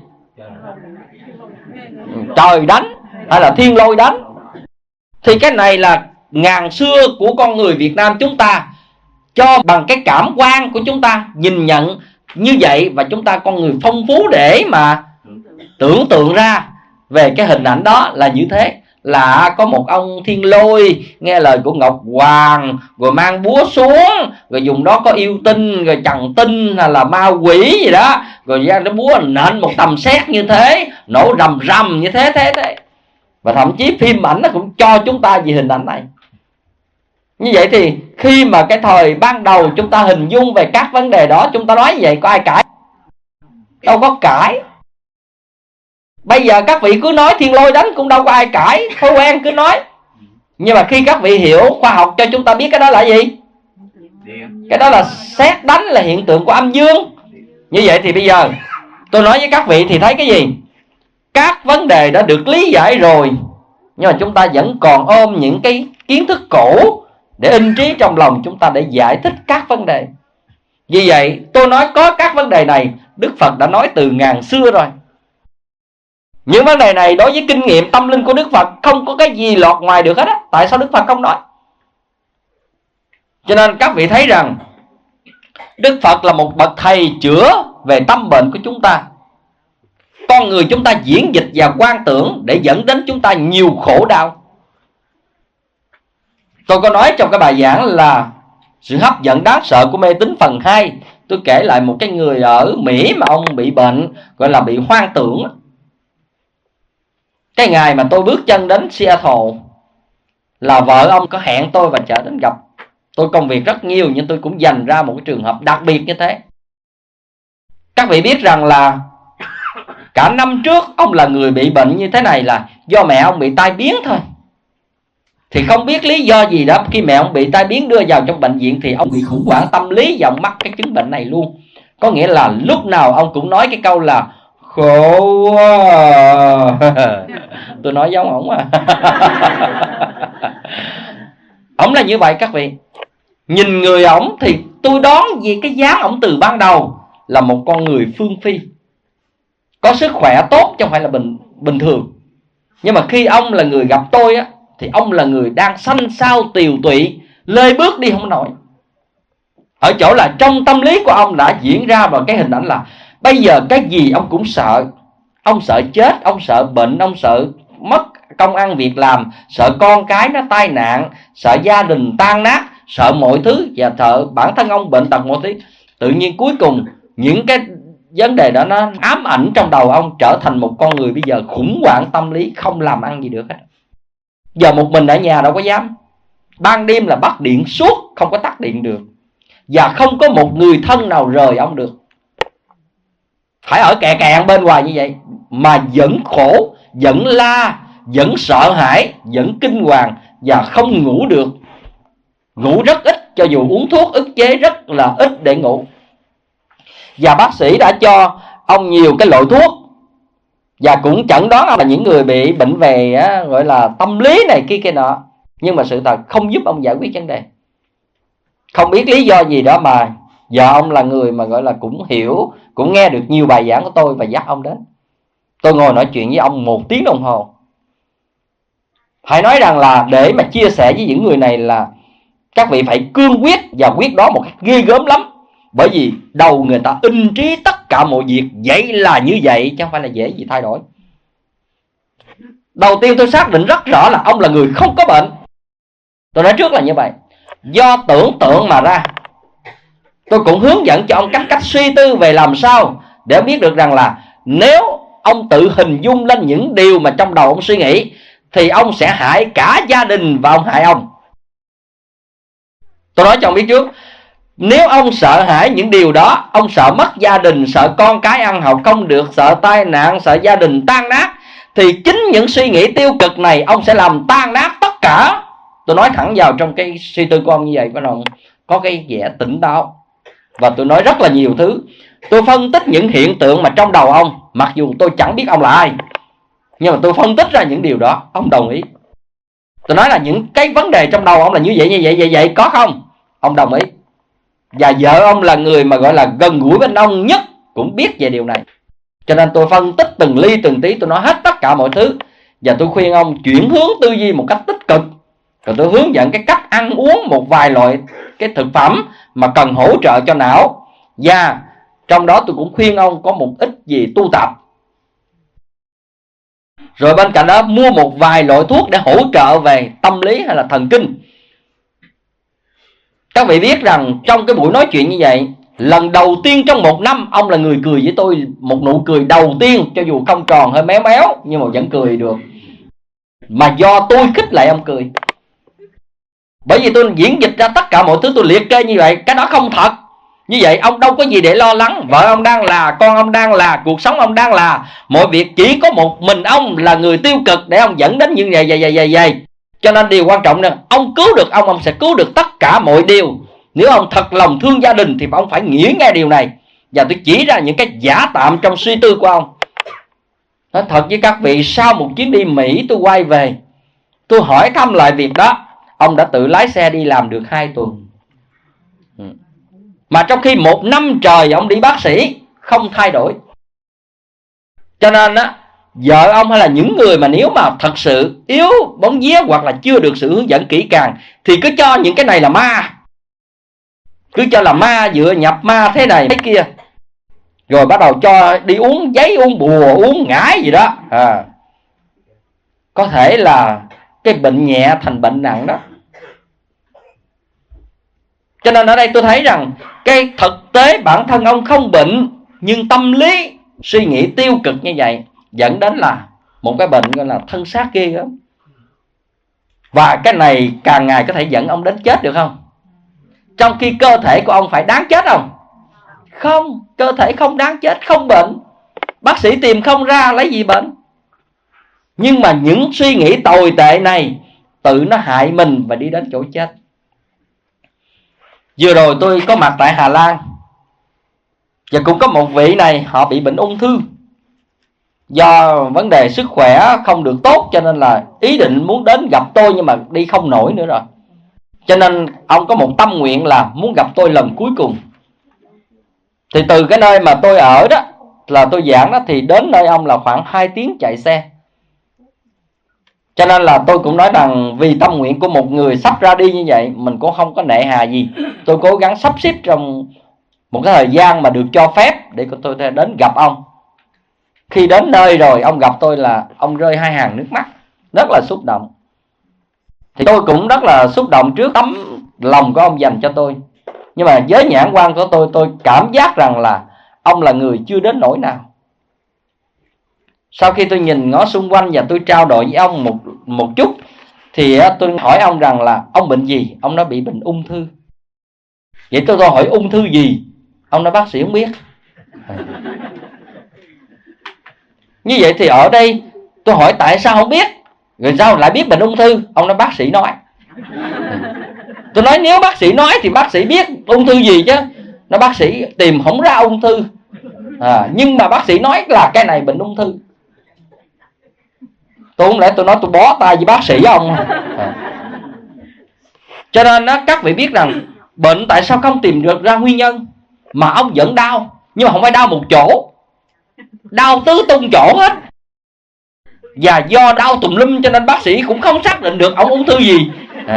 Trời đánh hay là thiên lôi đánh. Thì cái này là ngàn xưa của con người Việt Nam chúng ta cho bằng cái cảm quan của chúng ta nhìn nhận như vậy, và chúng ta con người phong phú để mà tưởng tượng ra về cái hình ảnh đó là như thế. Là có một ông thiên lôi nghe lời của Ngọc Hoàng rồi mang búa xuống, rồi dùng đó có yêu tinh, rồi trần tinh hay là ma quỷ gì đó, rồi ra cái búa nện một tầm sét như thế, nổ rầm rầm như thế. Và thậm chí phim ảnh nó cũng cho chúng ta về hình ảnh này. Như vậy thì khi mà cái thời ban đầu chúng ta hình dung về các vấn đề đó, chúng ta nói như vậy có ai cãi? Đâu có cãi. Bây giờ các vị cứ nói thiên lôi đánh cũng đâu có ai cãi, thói quen cứ nói. Nhưng mà khi các vị hiểu khoa học cho chúng ta biết cái đó là gì? Cái đó là sét đánh, là hiện tượng của âm dương. Như vậy thì bây giờ tôi nói với các vị thì thấy cái gì? Các vấn đề đã được lý giải rồi, nhưng mà chúng ta vẫn còn ôm những cái kiến thức cũ để in trí trong lòng chúng ta để giải thích các vấn đề. Vì vậy tôi nói có các vấn đề này Đức Phật đã nói từ ngàn xưa rồi. Những vấn đề này đối với kinh nghiệm tâm linh của Đức Phật không có cái gì lọt ngoài được hết á. Tại sao Đức Phật không nói? Cho nên các vị thấy rằng Đức Phật là một bậc thầy chữa về tâm bệnh của chúng ta. Con người chúng ta diễn dịch và quan tưởng để dẫn đến chúng ta nhiều khổ đau. Tôi có nói trong cái bài giảng là sự hấp dẫn đáng sợ của mê tín phần 2. Tôi kể lại một cái người ở Mỹ mà ông bị bệnh, gọi là bị hoang tưởng. Cái ngày mà tôi bước chân đến Seattle là vợ ông có hẹn tôi và chở đến gặp. Tôi công việc rất nhiều nhưng tôi cũng dành ra một cái trường hợp đặc biệt như thế. Các vị biết rằng là cả năm trước ông là người bị bệnh như thế này là do mẹ ông bị tai biến thôi. Thì không biết lý do gì đó, khi mẹ ông bị tai biến đưa vào trong bệnh viện thì ông bị khủng hoảng tâm lý và ông mắc cái chứng bệnh này luôn. Có nghĩa là lúc nào ông cũng nói cái câu là khổ quá. Tôi nói giống ổng à. Ổng là như vậy các vị. Nhìn người ổng thì tôi đoán vì cái dáng ổng từ ban đầu là một con người phương phi, có sức khỏe tốt chứ không phải là bình thường. Nhưng mà khi ông là người gặp tôi á, thì ông là người đang xanh xao tiều tụy, lê bước đi không nổi. Ở chỗ là trong tâm lý của ông đã diễn ra vào cái hình ảnh là bây giờ cái gì ông cũng sợ. Ông sợ chết, ông sợ bệnh, ông sợ mất công ăn việc làm, sợ con cái nó tai nạn, sợ gia đình tan nát, sợ mọi thứ, và sợ bản thân ông bệnh tật mọi thứ. Tự nhiên cuối cùng những cái vấn đề đó nó ám ảnh trong đầu ông, trở thành một con người bây giờ khủng hoảng tâm lý, không làm ăn gì được hết. Giờ một mình ở nhà đâu có dám. ban đêm là bắt điện suốt, không có tắt điện được, và không có một người thân nào rời ông được, phải ở kè kẹn bên ngoài như vậy, mà vẫn khổ, vẫn la, vẫn sợ hãi, vẫn kinh hoàng, và không ngủ được. Ngủ rất ít, cho dù uống thuốc ức chế rất là ít để ngủ. Và bác sĩ đã cho ông nhiều cái loại thuốc, và cũng chẩn đoán ông là những người bị bệnh về gọi là tâm lý này kia nọ. Nhưng mà sự thật không giúp ông giải quyết vấn đề. Không biết lý do gì đó mà vợ ông là người mà gọi là cũng hiểu, cũng nghe được nhiều bài giảng của tôi và dắt ông đến. Tôi ngồi nói chuyện với ông 1 tiếng đồng hồ. Phải nói rằng là để mà chia sẻ với những người này là các vị phải cương quyết, và quyết đó một cách ghê gớm lắm. Bởi vì đầu người ta in trí tất cả mọi việc vậy là như vậy, chứ không phải là dễ gì thay đổi. Đầu tiên tôi xác định rất rõ là ông là người không có bệnh. Tôi nói trước là như vậy. Do tưởng tượng mà ra. Tôi cũng hướng dẫn cho ông cách suy tư về làm sao để biết được rằng là nếu ông tự hình dung lên những điều mà trong đầu ông suy nghĩ, thì ông sẽ hại cả gia đình và ông hại ông. Tôi nói cho ông biết trước, nếu ông sợ hãi những điều đó, ông sợ mất gia đình, sợ con cái ăn học không được, sợ tai nạn, sợ gia đình tan nát, thì chính những suy nghĩ tiêu cực này ông sẽ làm tan nát tất cả. Tôi nói thẳng vào trong cái suy tư của ông như vậy, phải không? Có cái vẻ tỉnh táo. Và tôi nói rất là nhiều thứ. Tôi phân tích những hiện tượng mà trong đầu ông, mặc dù tôi chẳng biết ông là ai, nhưng mà tôi phân tích ra những điều đó. Ông đồng ý. Tôi nói là những cái vấn đề trong đầu ông là như vậy, có không? Ông đồng ý. Và vợ ông là người mà gọi là gần gũi bên ông nhất, cũng biết về điều này. Cho nên tôi phân tích từng ly từng tí, tôi nói hết tất cả mọi thứ. Và tôi khuyên ông chuyển hướng tư duy một cách tích cực. Rồi tôi hướng dẫn cái cách ăn uống một vài loại cái thực phẩm mà cần hỗ trợ cho não. Và trong đó tôi cũng khuyên ông có một ít gì tu tập. Rồi bên cạnh đó mua một vài loại thuốc để hỗ trợ về tâm lý hay là thần kinh. Các vị biết rằng trong cái buổi nói chuyện như vậy, lần đầu tiên trong 1 năm, ông là người cười với tôi một nụ cười đầu tiên, cho dù không tròn hơi méo méo nhưng mà vẫn cười được. Mà do tôi khích lệ ông cười. Bởi vì tôi diễn dịch ra tất cả mọi thứ, tôi liệt kê như vậy, cái đó không thật. Như vậy ông đâu có gì để lo lắng. Vợ ông đang là, con ông đang là, cuộc sống ông đang là, mọi việc chỉ có một mình ông là người tiêu cực để ông dẫn đến như vậy. Cho nên điều quan trọng là ông cứu được ông sẽ cứu được tất cả mọi điều. Nếu ông thật lòng thương gia đình thì ông phải nghĩ nghe điều này. Và tôi chỉ ra những cái giả tạm trong suy tư của ông. Nói thật với các vị, sau một chuyến đi Mỹ tôi quay về, tôi hỏi thăm lại việc đó. Ông đã tự lái xe đi làm được 2 tuần. Mà trong khi 1 năm trời ông đi bác sĩ không thay đổi. Cho nên á, vợ ông hay là những người mà nếu mà thật sự yếu bóng vía hoặc là chưa được sự hướng dẫn kỹ càng, thì cứ cho những cái này là ma. Cứ cho là ma dựa nhập ma thế này thế kia. Rồi bắt đầu cho đi uống giấy, uống bùa, uống ngải gì đó. Có thể là cái bệnh nhẹ thành bệnh nặng đó. Cho nên ở đây tôi thấy rằng cái thực tế bản thân ông không bệnh, nhưng tâm lý suy nghĩ tiêu cực như vậy dẫn đến là một cái bệnh gọi là thân xác ghê lắm. Và cái này càng ngày có thể dẫn ông đến chết được không? Trong khi cơ thể của ông phải đáng chết không? Không, cơ thể không đáng chết, không bệnh. Bác sĩ tìm không ra lấy gì bệnh. Nhưng mà những suy nghĩ tồi tệ này tự nó hại mình và đi đến chỗ chết. Vừa rồi tôi có mặt tại Hà Lan, và cũng có một vị này, họ bị bệnh ung thư. Do vấn đề sức khỏe không được tốt, cho nên là ý định muốn đến gặp tôi, nhưng mà đi không nổi nữa rồi. Cho nên ông có một tâm nguyện là muốn gặp tôi lần cuối cùng. Thì từ cái nơi mà tôi ở đó, là tôi giảng đó, thì đến nơi ông là khoảng 2 tiếng chạy xe. Cho nên là tôi cũng nói rằng vì tâm nguyện của một người sắp ra đi như vậy, mình cũng không có nể hà gì. Tôi cố gắng sắp xếp trong một cái thời gian mà được cho phép để tôi đến gặp ông. Khi đến nơi rồi, ông gặp tôi là ông rơi 2 hàng nước mắt, rất là xúc động. Thì tôi cũng rất là xúc động trước tấm lòng của ông dành cho tôi. Nhưng mà với nhãn quan của tôi cảm giác rằng là ông là người chưa đến nỗi nào. Sau khi tôi nhìn ngó xung quanh và tôi trao đổi với ông một chút, Thì tôi hỏi ông rằng là ông bệnh gì? Ông nói bị bệnh ung thư. Vậy tôi hỏi ung thư gì? Ông nói bác sĩ không biết. Như vậy thì ở đây tôi hỏi tại sao không biết, rồi sao lại biết bệnh ung thư? Ông nói bác sĩ nói. Tôi nói nếu bác sĩ nói thì bác sĩ biết ung thư gì chứ. Nó bác sĩ tìm không ra ung thư, nhưng mà bác sĩ nói là cái này bệnh ung thư. Tôi không lẽ tôi nói tôi bó tay với bác sĩ ông. Cho nên các vị biết rằng bệnh tại sao không tìm được ra nguyên nhân mà ông vẫn đau, nhưng mà không phải đau một chỗ, đau tứ tung chỗ hết. Và do đau tùm lum cho nên bác sĩ cũng không xác định được ông ung thư gì.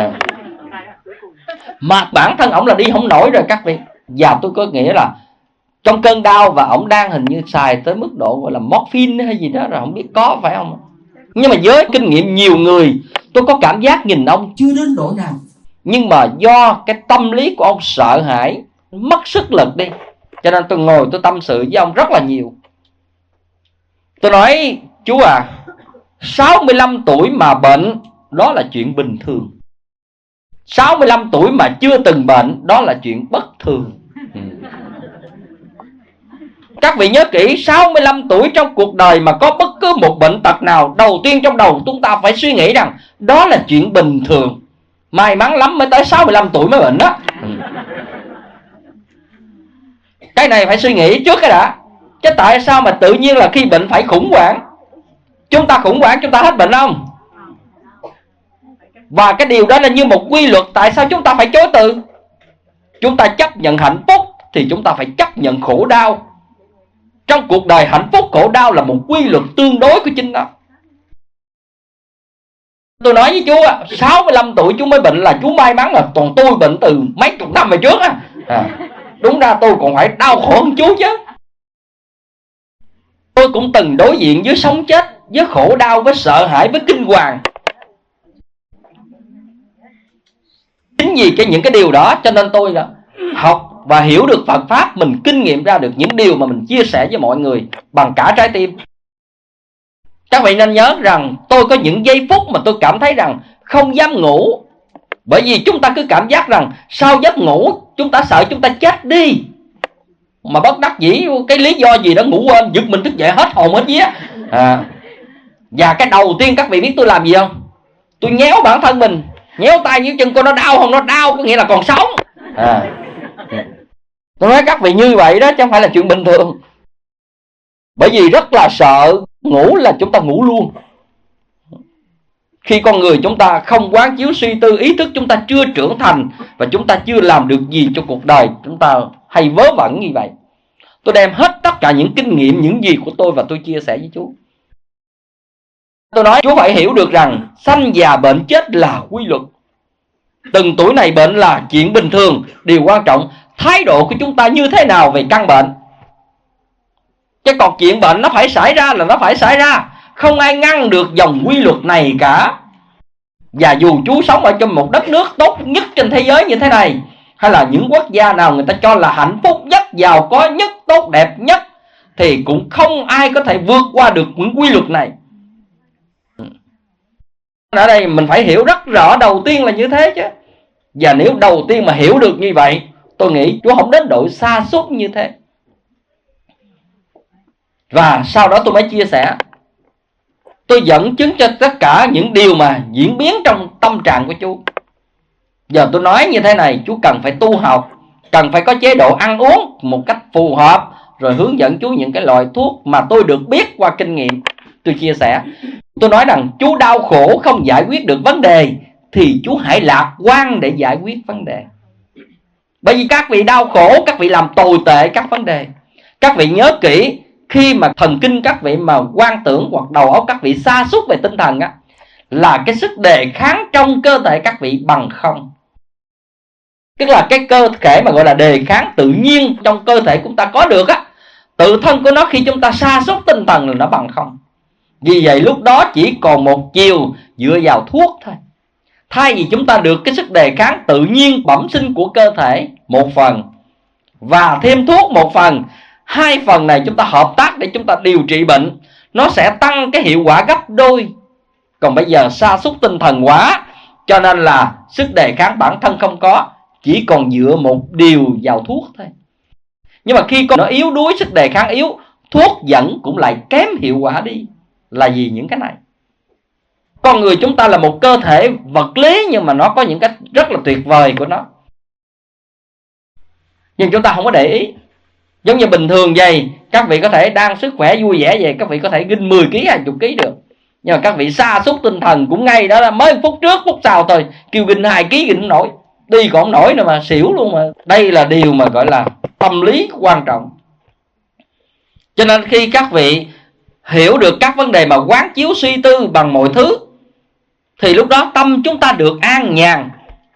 Mà bản thân ổng là đi không nổi rồi các vị. Và tôi có nghĩa là trong cơn đau, và ổng đang hình như xài tới mức độ gọi là morphine hay gì đó rồi, không biết có phải không. Nhưng mà với kinh nghiệm nhiều người, tôi có cảm giác nhìn ông chưa đến độ nào, nhưng mà do cái tâm lý của ông sợ hãi, mất sức lực đi, cho nên tôi ngồi tôi tâm sự với ông rất là nhiều. Tôi nói chú à, 65 tuổi mà bệnh đó là chuyện bình thường, 65 tuổi mà chưa từng bệnh đó là chuyện bất thường. Các vị nhớ kỹ, 65 tuổi trong cuộc đời mà có bất cứ một bệnh tật nào, đầu tiên trong đầu chúng ta phải suy nghĩ rằng đó là chuyện bình thường. May mắn lắm mới tới 65 tuổi mới bệnh đó. Cái này phải suy nghĩ trước cái đã. Chứ tại sao mà tự nhiên là khi bệnh phải khủng hoảng? Chúng ta khủng hoảng chúng ta hết bệnh không? Và cái điều đó là như một quy luật. Tại sao chúng ta phải chối từ? Chúng ta chấp nhận hạnh phúc thì chúng ta phải chấp nhận khổ đau. Trong cuộc đời hạnh phúc khổ đau là một quy luật tương đối của chính nó. Tôi nói với chú 65 tuổi chú mới bệnh là chú may mắn, là còn tôi bệnh từ mấy chục năm về trước á. Đúng ra tôi còn phải đau khổ hơn chú chứ. Tôi cũng từng đối diện với sống chết, với khổ đau, với sợ hãi, với kinh hoàng. Chính vì những cái điều đó cho nên tôi học và hiểu được Phật Pháp, mình kinh nghiệm ra được những điều mà mình chia sẻ với mọi người bằng cả trái tim. Các vị nên nhớ rằng tôi có những giây phút mà tôi cảm thấy rằng không dám ngủ. Bởi vì chúng ta cứ cảm giác rằng sau giấc ngủ chúng ta sợ chúng ta chết đi, mà bất đắc dĩ cái lý do gì đó ngủ quên, giật mình thức dậy hết hồn hết vía. Và cái đầu tiên các vị biết tôi làm gì không? Tôi nhéo bản thân mình, nhéo tay nhéo chân coi nó đau không. Nó đau có nghĩa là còn sống. Tôi nói các vị như vậy đó chứ không phải là chuyện bình thường. Bởi vì rất là sợ ngủ là chúng ta ngủ luôn. Khi con người chúng ta không quán chiếu suy tư, ý thức chúng ta chưa trưởng thành và chúng ta chưa làm được gì cho cuộc đời, chúng ta hay vớ vẩn như vậy. Tôi đem hết tất cả những kinh nghiệm, những gì của tôi và tôi chia sẻ với chú. Tôi nói chú phải hiểu được rằng sanh già bệnh chết là quy luật. Từng tuổi này bệnh là chuyện bình thường. Điều quan trọng thái độ của chúng ta như thế nào về căn bệnh. Chứ còn chuyện bệnh nó phải xảy ra là nó phải xảy ra, không ai ngăn được dòng quy luật này cả. Và dù chú sống ở trong một đất nước tốt nhất trên thế giới như thế này, hay là những quốc gia nào người ta cho là hạnh phúc nhất, giàu có nhất, tốt đẹp nhất, thì cũng không ai có thể vượt qua được những quy luật này. Ở đây mình phải hiểu rất rõ đầu tiên là như thế chứ. Và nếu đầu tiên mà hiểu được như vậy, tôi nghĩ chú không đến độ sa sút như thế. Và sau đó tôi mới chia sẻ, tôi dẫn chứng cho tất cả những điều mà diễn biến trong tâm trạng của chú. Giờ tôi nói như thế này, chú cần phải tu học, cần phải có chế độ ăn uống một cách phù hợp, rồi hướng dẫn chú những cái loại thuốc mà tôi được biết qua kinh nghiệm. Tôi chia sẻ, tôi nói rằng chú đau khổ không giải quyết được vấn đề thì chú hãy lạc quan để giải quyết vấn đề. Bởi vì các vị đau khổ, các vị làm tồi tệ các vấn đề. Các vị nhớ kỹ, khi mà thần kinh các vị mà quan tưởng hoặc đầu óc các vị sa sút về tinh thần á, là cái sức đề kháng trong cơ thể các vị bằng không. Tức là cái cơ thể mà gọi là đề kháng tự nhiên trong cơ thể chúng ta có được á, tự thân của nó khi chúng ta sa sút tinh thần là nó bằng không. Vì vậy lúc đó chỉ còn một chiều dựa vào thuốc thôi. Thay vì chúng ta được cái sức đề kháng tự nhiên bẩm sinh của cơ thể một phần, và thêm thuốc một phần, hai phần này chúng ta hợp tác để chúng ta điều trị bệnh, nó sẽ tăng cái hiệu quả gấp đôi. Còn bây giờ sa sút tinh thần quá, cho nên là sức đề kháng bản thân không có, chỉ còn dựa một điều vào thuốc thôi. Nhưng mà khi con nó yếu đuối, sức đề kháng yếu, thuốc dẫn cũng lại kém hiệu quả đi. Là vì những cái này. Con người chúng ta là một cơ thể vật lý, nhưng mà nó có những cái rất là tuyệt vời của nó, nhưng chúng ta không có để ý. Giống như bình thường vậy, các vị có thể đang sức khỏe vui vẻ vậy, các vị có thể ginh 10 kg 20 kg được. Nhưng mà các vị sa sút tinh thần cũng ngay đó là mới phút trước phút sau thôi, kêu ginh 2 kg ginh không nổi, đi còn không nổi nữa mà xỉu luôn mà. Đây là điều mà gọi là tâm lý quan trọng. Cho nên khi các vị hiểu được các vấn đề mà quán chiếu suy tư bằng mọi thứ, thì lúc đó tâm chúng ta được an nhàn.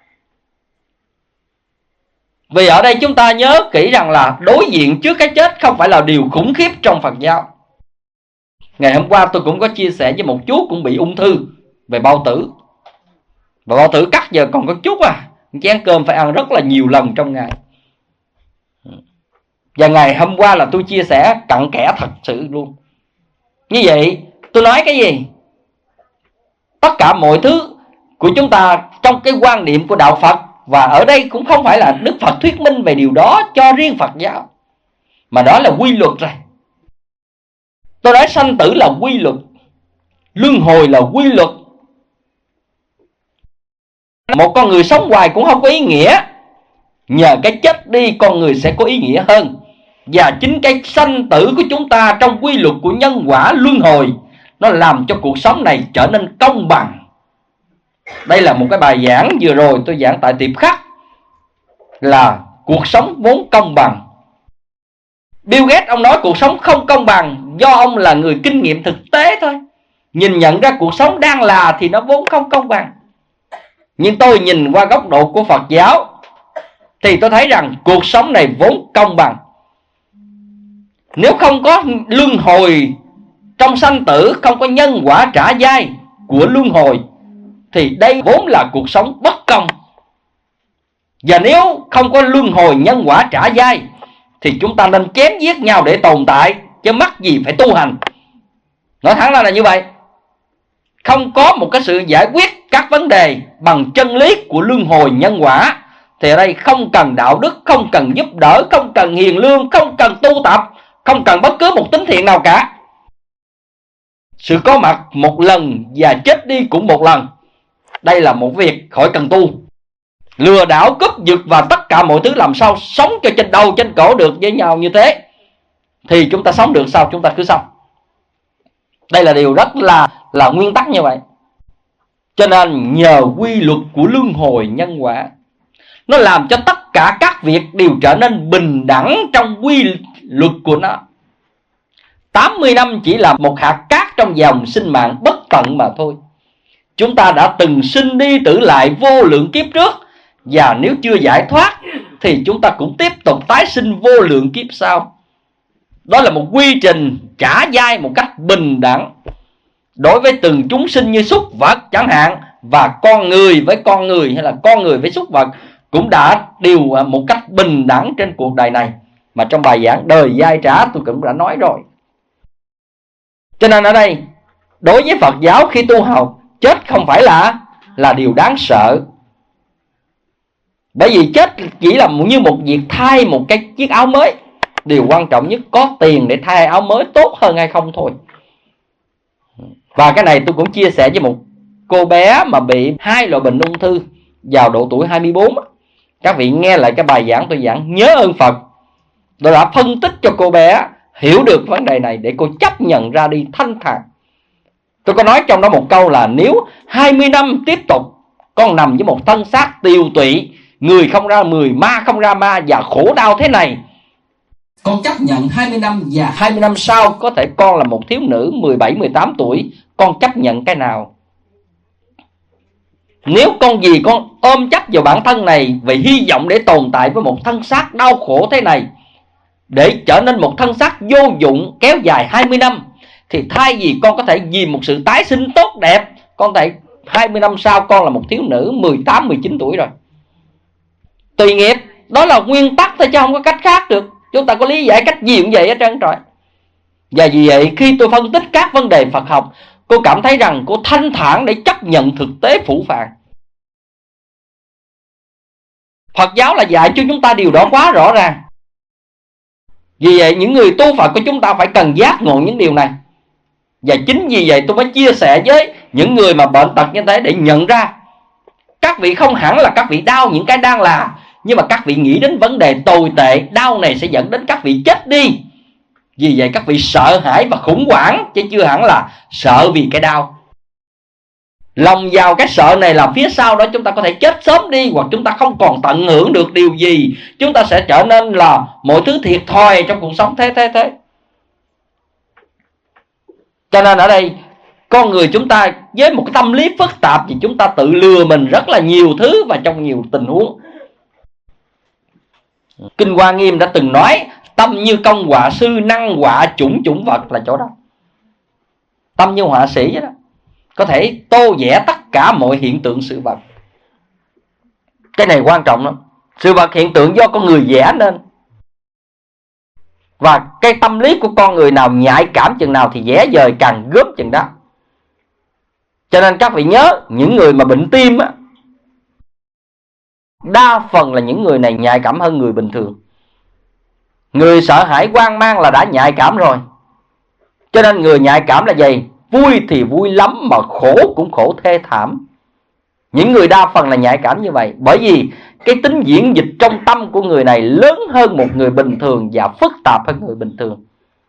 Vì ở đây chúng ta nhớ kỹ rằng là đối diện trước cái chết không phải là điều khủng khiếp trong Phật giáo. Ngày hôm qua tôi cũng có chia sẻ với một chú cũng bị ung thư về bao tử. Và bao tử cắt giờ còn có chút chén cơm phải ăn rất là nhiều lần trong ngày. Và ngày hôm qua là tôi chia sẻ cặn kẽ thật sự luôn. Như vậy tôi nói cái gì? Tất cả mọi thứ của chúng ta trong cái quan niệm của đạo Phật, và ở đây cũng không phải là Đức Phật thuyết minh về điều đó cho riêng Phật giáo, mà đó là quy luật rồi. Tôi nói sanh tử là quy luật, luân hồi là quy luật. Một con người sống hoài cũng không có ý nghĩa, nhờ cái chết đi con người sẽ có ý nghĩa hơn. Và chính cái sanh tử của chúng ta trong quy luật của nhân quả luân hồi, nó làm cho cuộc sống này trở nên công bằng. Đây là một cái bài giảng vừa rồi tôi giảng tại tiệp khắc, là cuộc sống vốn công bằng. Bill Gates ông nói cuộc sống không công bằng do ông là người kinh nghiệm thực tế thôi. Nhìn nhận ra cuộc sống đang là thì nó vốn không công bằng. Nhưng tôi nhìn qua góc độ của Phật giáo thì tôi thấy rằng cuộc sống này vốn công bằng. Nếu không có luân hồi trong sanh tử, không có nhân quả trả dai của luân hồi, thì đây vốn là cuộc sống bất công. Và nếu không có luân hồi nhân quả trả dai, thì chúng ta nên chém giết nhau để tồn tại, chứ mắc gì phải tu hành. Nói thẳng ra là như vậy. Không có một cái sự giải quyết các vấn đề bằng chân lý của luân hồi nhân quả, thì ở đây không cần đạo đức, không cần giúp đỡ, không cần hiền lương, không cần tu tập, không cần bất cứ một tính thiện nào cả. Sự có mặt một lần và chết đi cũng một lần. Đây là một việc khỏi cần tu. Lừa đảo, cướp giật và tất cả mọi thứ làm sao sống cho trên đầu trên cổ được với nhau như thế, thì chúng ta sống được sao chúng ta cứ sống. Đây là điều rất là nguyên tắc như vậy. Cho nên nhờ quy luật của luân hồi nhân quả, nó làm cho tất cả các việc đều trở nên bình đẳng trong quy luật của nó. 80 năm chỉ là một hạt cát trong dòng sinh mạng bất tận mà thôi. Chúng ta đã từng sinh đi tử lại vô lượng kiếp trước, và nếu chưa giải thoát thì chúng ta cũng tiếp tục tái sinh vô lượng kiếp sau. Đó là một quy trình trả dai một cách bình đẳng đối với từng chúng sinh như súc vật chẳng hạn, và con người với con người hay là con người với súc vật cũng đã đều một cách bình đẳng trên cuộc đời này, mà trong bài giảng đời dai trả tôi cũng đã nói rồi. Cho nên ở đây đối với Phật giáo khi tu học, chết không phải là điều đáng sợ. Bởi vì chết chỉ là như một việc thay một cái chiếc áo mới. Điều quan trọng nhất có tiền để thay áo mới tốt hơn hay không thôi. Và cái này tôi cũng chia sẻ với một cô bé mà bị 2 loại bệnh ung thư vào độ tuổi 24. Các vị nghe lại cái bài giảng tôi giảng nhớ ơn Phật, tôi đã phân tích cho cô bé hiểu được vấn đề này để cô chấp nhận ra đi thanh thản. Tôi có nói trong đó một câu là nếu 20 năm tiếp tục con nằm với một thân xác tiều tụy, người không ra người, ma không ra ma, và khổ đau thế này, con chấp nhận 20 năm, và 20 năm sau có thể con là một thiếu nữ 17-18 tuổi, con chấp nhận cái nào? Nếu con gì con ôm chấp vào bản thân này vì hy vọng để tồn tại với một thân xác đau khổ thế này, để trở nên một thân xác vô dụng kéo dài 20 năm, thì thay vì con có thể vì một sự tái sinh tốt đẹp, con thể 20 năm sau con là một thiếu nữ 18-19 tuổi rồi. Tùy nghiệp, đó là nguyên tắc thôi chứ không có cách khác được. Chúng ta có lý giải cách gì cũng vậy hết trơn trời. Và vì vậy khi tôi phân tích các vấn đề Phật học, Cô cảm thấy rằng cô thanh thản để chấp nhận thực tế phũ phàng. Phật giáo là dạy cho chúng ta điều đó quá rõ ràng. Vì vậy những người tu Phật của chúng ta phải cần giác ngộ những điều này. Và chính vì vậy tôi mới chia sẻ với những người mà bệnh tật như thế để nhận ra các vị không hẳn là các vị đau những cái đang làm, nhưng mà các vị nghĩ đến vấn đề tồi tệ, đau này sẽ dẫn đến các vị chết đi. Vì vậy các vị sợ hãi và khủng hoảng, chứ chưa hẳn là sợ vì cái đau. Lòng vào cái sợ này là phía sau đó chúng ta có thể chết sớm đi, hoặc chúng ta không còn tận hưởng được điều gì, chúng ta sẽ trở nên là mọi thứ thiệt thòi trong cuộc sống thế. Cho nên ở đây con người chúng ta với một cái tâm lý phức tạp thì chúng ta tự lừa mình rất là nhiều thứ và trong nhiều tình huống. Kinh Hoa Nghiêm đã từng nói tâm như công họa sư, năng họa chủng vật là chỗ đó. Tâm như họa sĩ vậy đó, có thể tô vẽ tất cả mọi hiện tượng sự vật. Cái này quan trọng lắm. Sự vật hiện tượng do con người vẽ nên, và cái tâm lý của con người nào nhạy cảm chừng nào thì vẽ vời càng gớm chừng đó. Cho nên các vị nhớ, những người mà bệnh tim á, đa phần là những người này nhạy cảm hơn người bình thường. Người sợ hãi hoang mang là đã nhạy cảm rồi. Cho nên người nhạy cảm là gì? Vui thì vui lắm mà khổ cũng khổ thê thảm. Những người đa phần là nhạy cảm như vậy. Bởi vì cái tính diễn dịch trong tâm của người này lớn hơn một người bình thường và phức tạp hơn người bình thường.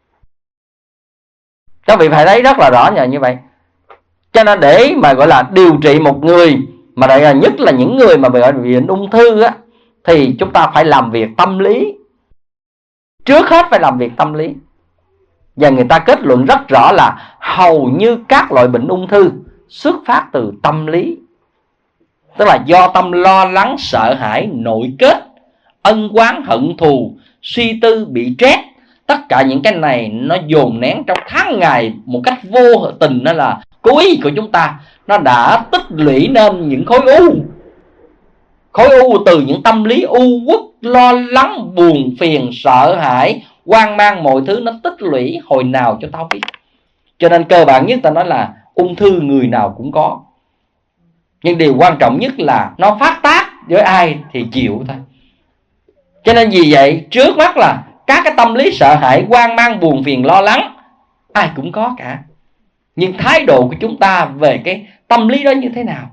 Các vị phải thấy rất là rõ như vậy. Cho nên để mà gọi là điều trị một người, mà nhất là những người mà bị bệnh ung thư á, thì chúng ta phải làm việc tâm lý. Trước hết phải làm việc tâm lý. Và người ta kết luận rất rõ là hầu như các loại bệnh ung thư xuất phát từ tâm lý. Tức là do tâm lo lắng, sợ hãi, nội kết, ân oán, hận thù, suy tư, bị stress. Tất cả những cái này nó dồn nén trong tháng ngày một cách vô tình, đó là cố ý của chúng ta. Nó đã tích lũy nên những khối u. Khối u từ những tâm lý u uất, lo lắng, buồn phiền, sợ hãi, hoang mang, mọi thứ nó tích lũy hồi nào cho tao biết. Cho nên cơ bản nhất ta nói là ung thư người nào cũng có. Nhưng điều quan trọng nhất là nó phát tác với ai thì chịu thôi. Cho nên vì vậy trước mắt là các cái tâm lý sợ hãi, hoang mang, buồn phiền, lo lắng ai cũng có cả. Nhưng thái độ của chúng ta về cái tâm lý đó như thế nào?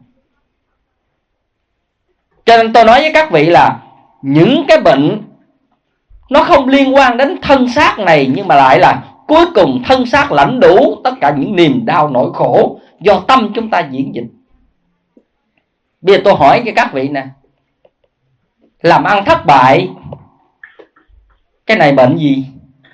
Cho nên tôi nói với các vị là những cái bệnh nó không liên quan đến thân xác này, nhưng mà lại là cuối cùng thân xác lãnh đủ tất cả những niềm đau nỗi khổ do tâm chúng ta diễn dịch. Bây giờ tôi hỏi cho các vị nè, làm ăn thất bại, cái này bệnh gì?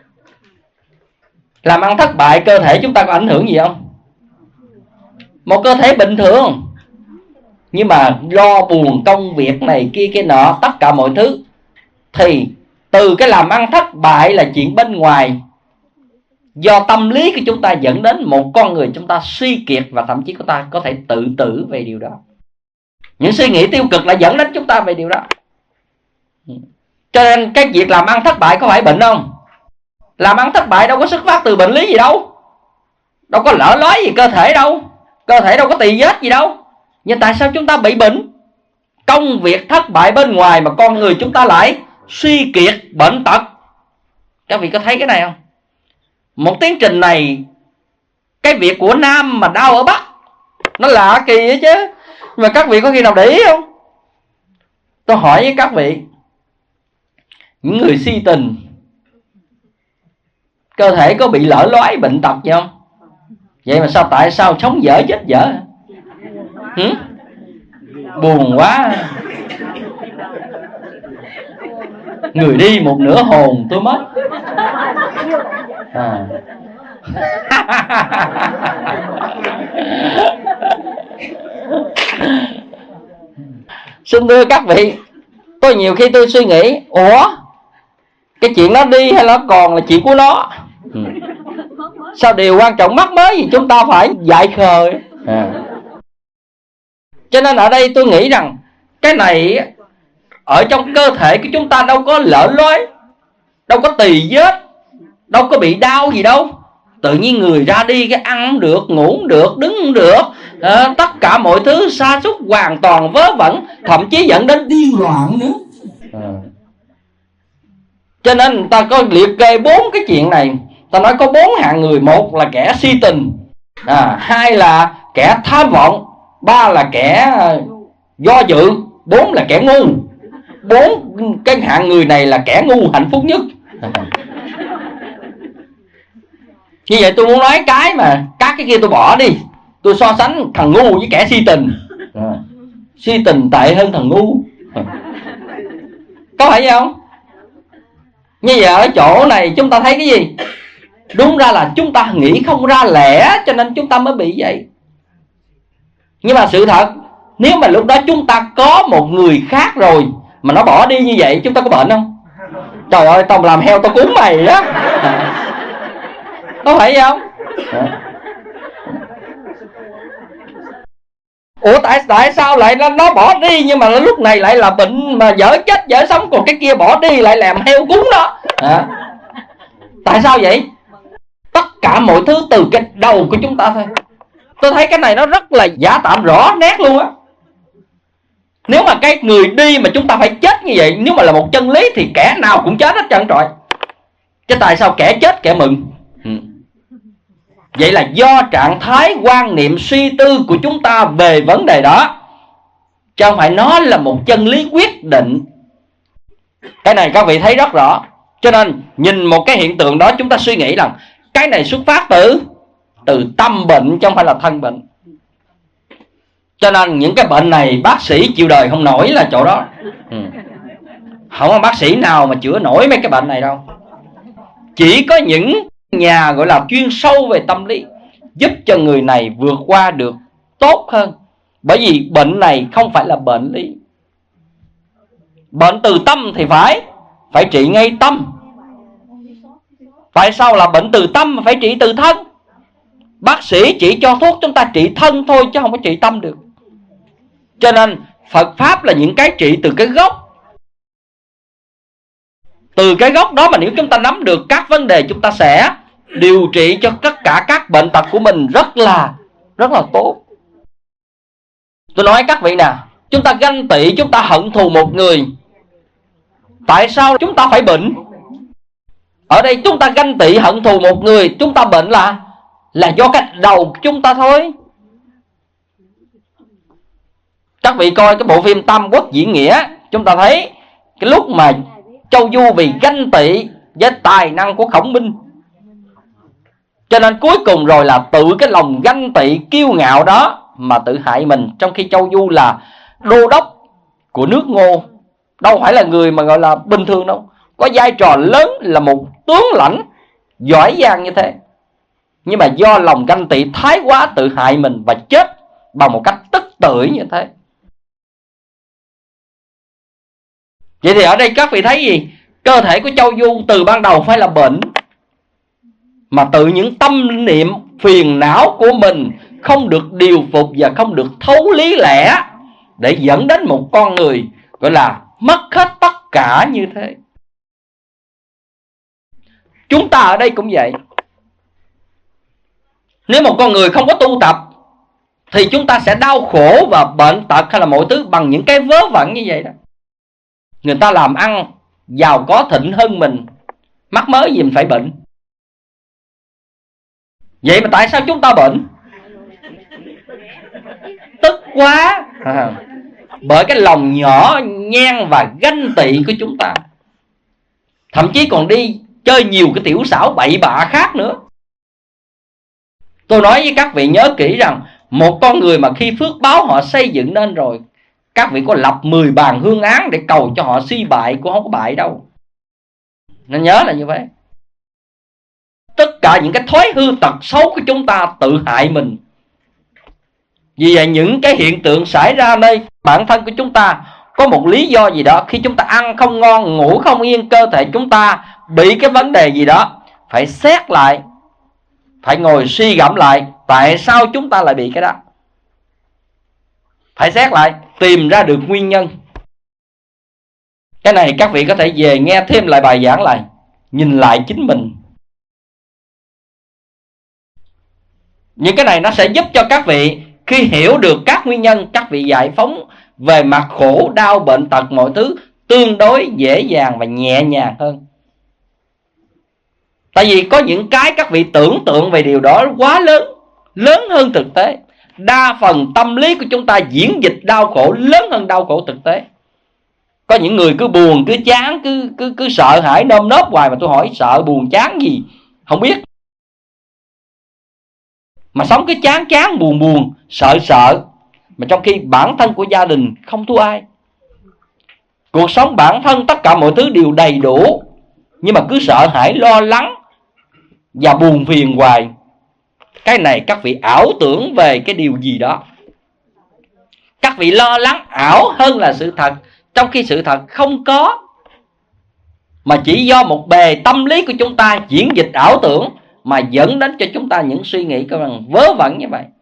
Làm ăn thất bại cơ thể chúng ta có ảnh hưởng gì không? Một cơ thể bình thường, nhưng mà lo buồn công việc này kia cái nọ, tất cả mọi thứ, thì từ cái làm ăn thất bại là chuyện bên ngoài, do tâm lý của chúng ta dẫn đến một con người chúng ta suy kiệt, và thậm chí chúng ta có thể tự tử về điều đó. Những suy nghĩ tiêu cực là dẫn đến chúng ta về điều đó. Cho nên cái việc làm ăn thất bại có phải bệnh không? Làm ăn thất bại đâu có xuất phát từ bệnh lý gì đâu, đâu có lỡ lói gì cơ thể đâu, cơ thể đâu có tỳ vết gì đâu. Nhưng tại sao chúng ta bị bệnh? Công việc thất bại bên ngoài mà con người chúng ta lại suy kiệt, bệnh tật. Các vị có thấy cái này không? Một tiến trình này, cái việc của Nam mà đau ở Bắc, nó lạ kỳ ấy chứ. Mà các vị có khi nào để ý không? Tôi hỏi với các vị, những người si tình, cơ thể có bị lỡ lói bệnh tật gì không? Vậy mà tại sao sống dở chết dở? Buồn quá, người đi một nửa hồn tôi mất. Xin thưa các vị, tôi nhiều khi tôi suy nghĩ, ủa cái chuyện nó đi hay nó còn là chuyện của nó? Sao điều quan trọng mắc mới gì chúng ta phải dại khờ? Cho nên ở đây tôi nghĩ rằng cái này ở trong cơ thể của chúng ta đâu có lỡ lối, đâu có tỳ vết, đâu có bị đau gì đâu. Tự nhiên người ra đi cái ăn không được, ngủ không được, đứng không được, tất cả mọi thứ sa sút hoàn toàn vớ vẩn, thậm chí dẫn đến điên loạn nữa. Cho nên người ta có liệt kê 4 cái chuyện này. Ta nói có 4 hạng người. Một là kẻ si tình, 2 là kẻ tham vọng, 3 là kẻ do dự, 4 là kẻ ngu. 4 cái hạng người này là kẻ ngu hạnh phúc nhất. Như vậy tôi muốn nói cái mà các cái kia tôi bỏ đi, tôi so sánh thằng ngu với kẻ si tình. Si tình tệ hơn thằng ngu. Có phải vậy không? Như vậy ở chỗ này chúng ta thấy cái gì? Đúng ra là chúng ta nghĩ không ra lẽ, cho nên chúng ta mới bị vậy. Nhưng mà sự thật, nếu mà lúc đó chúng ta có một người khác rồi mà nó bỏ đi như vậy, chúng ta có bệnh không? Trời ơi, tao làm heo tao cúng mày đó. Có phải vậy không? Ủa tại sao lại nó bỏ đi nhưng mà lúc này lại là bệnh mà dở chết dở sống, còn cái kia bỏ đi lại làm heo cúng đó? Tại sao vậy? Tất cả mọi thứ từ cái đầu của chúng ta thôi. Tôi thấy cái này nó rất là giả tạm rõ nét luôn á. Nếu mà cái người đi mà chúng ta phải chết như vậy, nếu mà là một chân lý thì kẻ nào cũng chết hết trơn trọi. Chứ tại sao kẻ chết kẻ mừng? Vậy là do trạng thái quan niệm suy tư của chúng ta về vấn đề đó, chứ không phải nó là một chân lý quyết định. Cái này các vị thấy rất rõ. Cho nên nhìn một cái hiện tượng đó, chúng ta suy nghĩ rằng cái này xuất phát từ tâm bệnh, chứ không phải là thân bệnh. Cho nên những cái bệnh này bác sĩ chịu đời không nổi là chỗ đó. Không có bác sĩ nào mà chữa nổi mấy cái bệnh này đâu. Chỉ có những nhà gọi là chuyên sâu về tâm lý giúp cho người này vượt qua được tốt hơn. Bởi vì bệnh này không phải là bệnh lý. Bệnh từ tâm thì phải trị ngay tâm. Tại sao là bệnh từ tâm mà phải trị từ thân? Bác sĩ chỉ cho thuốc chúng ta trị thân thôi, chứ không có trị tâm được. Cho nên Phật Pháp là những cái trị từ cái gốc. Từ cái gốc đó mà nếu chúng ta nắm được các vấn đề, chúng ta sẽ điều trị cho tất cả các bệnh tật của mình rất là tốt. Tôi nói các vị nè, chúng ta ganh tị, chúng ta hận thù một người, tại sao chúng ta phải bệnh? Ở đây chúng ta ganh tị hận thù một người, chúng ta bệnh là do cái đầu của chúng ta thôi. Các vị coi cái bộ phim Tam Quốc Diễn Nghĩa, chúng ta thấy cái lúc mà Châu Du vì ganh tị với tài năng của Khổng Minh, cho nên cuối cùng rồi là tự cái lòng ganh tị kiêu ngạo đó mà tự hại mình. Trong khi Châu Du là đô đốc của nước Ngô, đâu phải là người mà gọi là bình thường đâu, có vai trò lớn, là một tướng lãnh giỏi giang như thế. Nhưng mà do lòng ganh tị thái quá, tự hại mình và chết bằng một cách tức tưởi như thế. Vậy thì ở đây các vị thấy gì? Cơ thể của Châu Du từ ban đầu phải là bệnh, mà tự những tâm niệm phiền não của mình không được điều phục và không được thấu lý lẽ, để dẫn đến một con người gọi là mất hết tất cả như thế. Chúng ta ở đây cũng vậy. Nếu một con người không có tu tập thì chúng ta sẽ đau khổ và bệnh tật hay là mọi thứ bằng những cái vớ vẩn như vậy đó. Người ta làm ăn giàu có thịnh hơn mình, mắc mớ gì mình phải bệnh. Vậy mà tại sao chúng ta bệnh? Tức quá bởi cái lòng nhỏ nhen và ganh tị của chúng ta. Thậm chí còn đi chơi nhiều cái tiểu xảo bậy bạ khác nữa. Tôi nói với các vị nhớ kỹ rằng một con người mà khi phước báo họ xây dựng nên rồi, các vị có lập 10 bàn hương án để cầu cho họ suy bại cũng không có bại đâu. Nên nhớ là như vậy. Tất cả những cái thói hư tật xấu của chúng ta tự hại mình. Vì vậy những cái hiện tượng xảy ra nơi bản thân của chúng ta có một lý do gì đó. Khi chúng ta ăn không ngon, ngủ không yên, cơ thể chúng ta bị cái vấn đề gì đó, phải xét lại, phải ngồi suy gẫm lại tại sao chúng ta lại bị cái đó. Phải xét lại, tìm ra được nguyên nhân. Cái này các vị có thể về nghe thêm lại bài giảng lại, nhìn lại chính mình. Những cái này nó sẽ giúp cho các vị khi hiểu được các nguyên nhân, các vị giải phóng về mặt khổ đau bệnh tật mọi thứ tương đối dễ dàng và nhẹ nhàng hơn. Tại vì có những cái các vị tưởng tượng về điều đó quá lớn, lớn hơn thực tế. Đa phần tâm lý của chúng ta diễn dịch đau khổ lớn hơn đau khổ thực tế. Có những người cứ buồn, cứ chán, cứ sợ hãi nơm nớp hoài, mà tôi hỏi sợ buồn chán gì không biết, mà sống cái chán chán buồn buồn sợ sợ, mà trong khi bản thân của gia đình không thua ai, cuộc sống bản thân tất cả mọi thứ đều đầy đủ, nhưng mà cứ sợ hãi lo lắng và buồn phiền hoài. Cái này các vị ảo tưởng về cái điều gì đó. Các vị lo lắng ảo hơn là sự thật, trong khi sự thật không có, mà chỉ do một bề tâm lý của chúng ta diễn dịch ảo tưởng mà dẫn đến cho chúng ta những suy nghĩ vớ vẩn như vậy.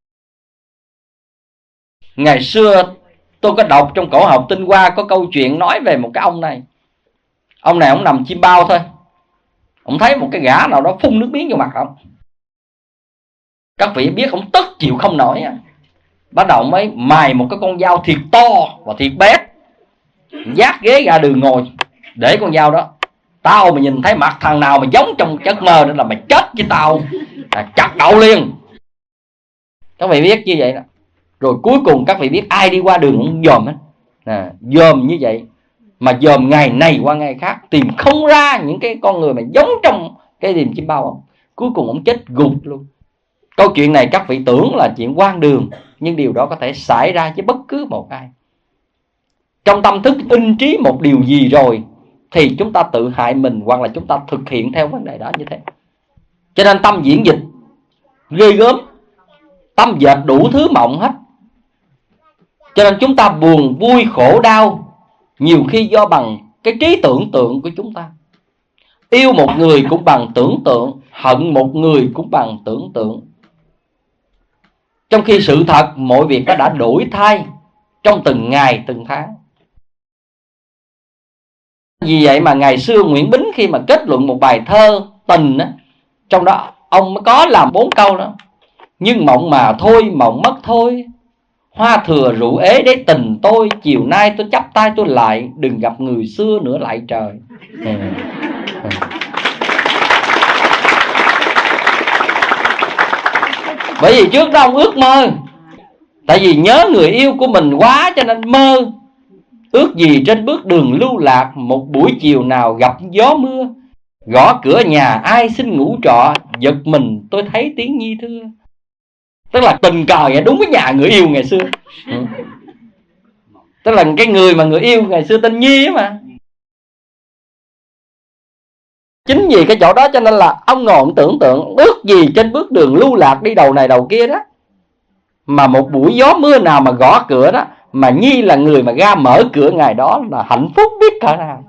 Ngày xưa tôi có đọc trong cổ học Tinh Hoa có câu chuyện nói về một cái ông này. Ông này ông nằm chim bao thôi, ông thấy một cái gã nào đó phun nước miếng vào mặt ông. Các vị biết ông tức chịu không nổi, bắt đầu mới mài một cái con dao thiệt to và thiệt bét, vác ghế ra đường ngồi để con dao đó. Tao mà nhìn thấy mặt thằng nào mà giống trong giấc mơ nữa là mày chết với tao, chặt đầu liền. Các vị biết như vậy đó. Rồi cuối cùng các vị biết ai đi qua đường cũng dòm hết, dòm như vậy, mà dòm ngày này qua ngày khác, tìm không ra những cái con người mà giống trong cái điềm chim bao không. Cuối cùng ông chết gục luôn. Câu chuyện này các vị tưởng là chuyện hoang đường, nhưng điều đó có thể xảy ra với bất cứ một ai. Trong tâm thức in trí một điều gì rồi thì chúng ta tự hại mình, hoặc là chúng ta thực hiện theo vấn đề đó như thế. Cho nên tâm diễn dịch ghê gớm, tâm dệt đủ thứ mộng hết. Cho nên chúng ta buồn vui khổ đau nhiều khi do bằng cái trí tưởng tượng của chúng ta. Yêu một người cũng bằng tưởng tượng, hận một người cũng bằng tưởng tượng, trong khi sự thật mọi việc đã đổi thay trong từng ngày từng tháng. Vì vậy mà ngày xưa Nguyễn Bính khi mà kết luận một bài thơ tình á, trong đó ông có làm 4 câu đó. Nhưng mộng mà thôi, mộng mất thôi, hoa thừa rượu ế để tình tôi, chiều nay tôi chắp tay tôi lại, đừng gặp người xưa nữa lại trời. Bởi vì trước đó ông ước mơ, tại vì nhớ người yêu của mình quá cho nên mơ. Ước gì trên bước đường lưu lạc, một buổi chiều nào gặp gió mưa, gõ cửa nhà ai xin ngủ trọ, giật mình tôi thấy tiếng nhi thưa. Tức là tình cờ đúng với nhà người yêu ngày xưa. Tức là cái người mà người yêu ngày xưa tên Nhi mà. Chính vì cái chỗ đó cho nên là ông ngồi ông tưởng tượng ước gì trên bước đường lưu lạc đi đầu này đầu kia đó, mà một buổi gió mưa nào mà gõ cửa đó, mà Nhi là người mà ra mở cửa ngày đó là hạnh phúc biết cỡ nào.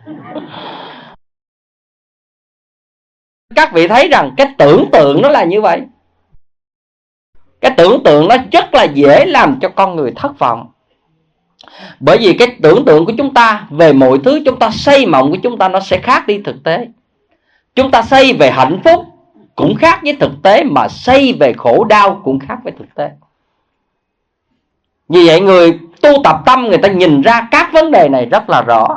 Các vị thấy rằng cái tưởng tượng nó là như vậy. Cái tưởng tượng nó rất là dễ làm cho con người thất vọng. Bởi vì cái tưởng tượng của chúng ta về mọi thứ, chúng ta xây mộng của chúng ta nó sẽ khác đi thực tế. Chúng ta xây về hạnh phúc cũng khác với thực tế, mà xây về khổ đau cũng khác với thực tế. Vì vậy người tu tập tâm người ta nhìn ra các vấn đề này rất là rõ.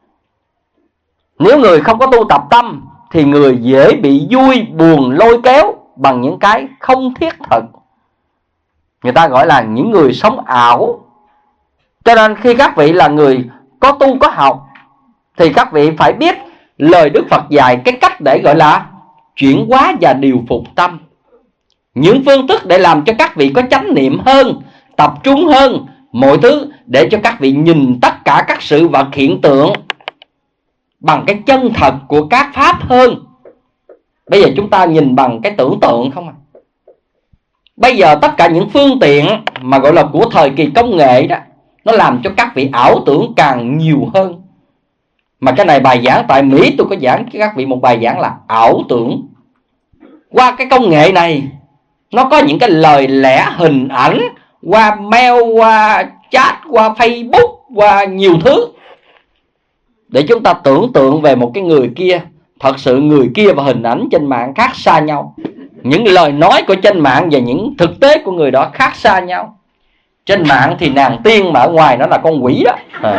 Nếu người không có tu tập tâm thì người dễ bị vui buồn lôi kéo bằng những cái không thiết thực. Người ta gọi là những người sống ảo. Cho nên khi các vị là người có tu có học thì các vị phải biết lời Đức Phật dạy cái cách để gọi là chuyển hóa và điều phục tâm. Những phương thức để làm cho các vị có chánh niệm hơn, tập trung hơn mọi thứ, để cho các vị nhìn tất cả các sự vật hiện tượng bằng cái chân thật của các pháp hơn. Bây giờ chúng ta nhìn bằng cái tưởng tượng không à. Bây giờ tất cả những phương tiện mà gọi là của thời kỳ công nghệ đó, nó làm cho các vị ảo tưởng càng nhiều hơn. Mà cái này bài giảng tại Mỹ tôi có giảng cho các vị một bài giảng là ảo tưởng. Qua cái công nghệ này, nó có những cái lời lẽ hình ảnh, qua mail, qua chat, qua Facebook, qua nhiều thứ, để chúng ta tưởng tượng về một cái người kia. Thật sự người kia và hình ảnh trên mạng khác xa nhau. Những lời nói của trên mạng và những thực tế của người đó khác xa nhau. Trên mạng thì nàng tiên, mà ở ngoài nó là con quỷ đó.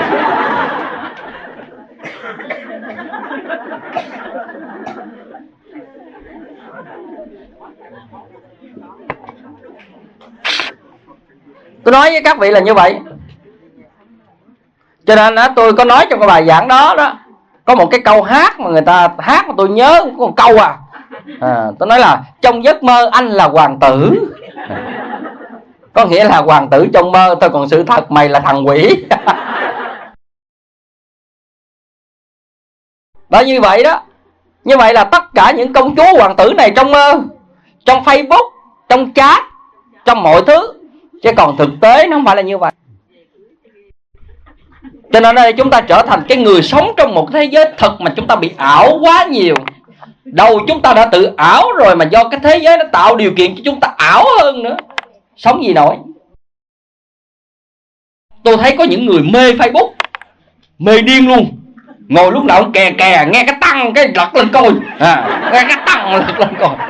Tôi nói với các vị là như vậy. Cho nên tôi có nói trong cái bài giảng đó có một cái câu hát mà người ta hát mà tôi nhớ có một câu tôi nói là trong giấc mơ anh là hoàng tử. Có nghĩa là hoàng tử trong mơ thôi, còn sự thật mày là thằng quỷ. Đó, như vậy đó. Như vậy là tất cả những công chúa hoàng tử này trong mơ, trong Facebook, trong chat, trong mọi thứ. Chứ còn thực tế nó không phải là như vậy. Cho nên đây chúng ta trở thành cái người sống trong một thế giới thật mà chúng ta bị ảo quá nhiều. Đầu chúng ta đã tự ảo rồi, mà do cái thế giới nó tạo điều kiện cho chúng ta ảo hơn nữa. Sống gì nổi. Tôi thấy có những người mê Facebook, mê điên luôn. Ngồi lúc nào cũng kè kè, nghe cái tăng cái lật lên coi, nghe cái tăng lật lên coi.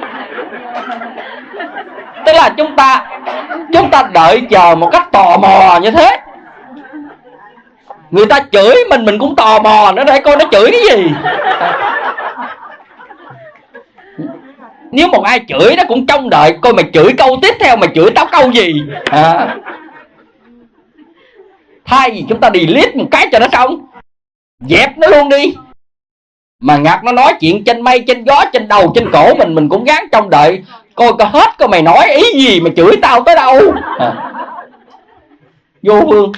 Tức là chúng ta đợi chờ một cách tò mò như thế. Người ta chửi mình cũng tò mò nữa để coi nó chửi cái gì. Nếu một ai chửi nó cũng trông đợi coi mày chửi câu tiếp theo, mày chửi tao câu gì. Thay vì chúng ta delete một cái cho nó xong, dẹp nó luôn đi. Mà ngặt nó nói chuyện trên mây, trên gió, trên đầu, trên cổ mình cũng gắng trông đợi coi hết coi mày nói ý gì mà chửi tao tới đâu. Vô phương.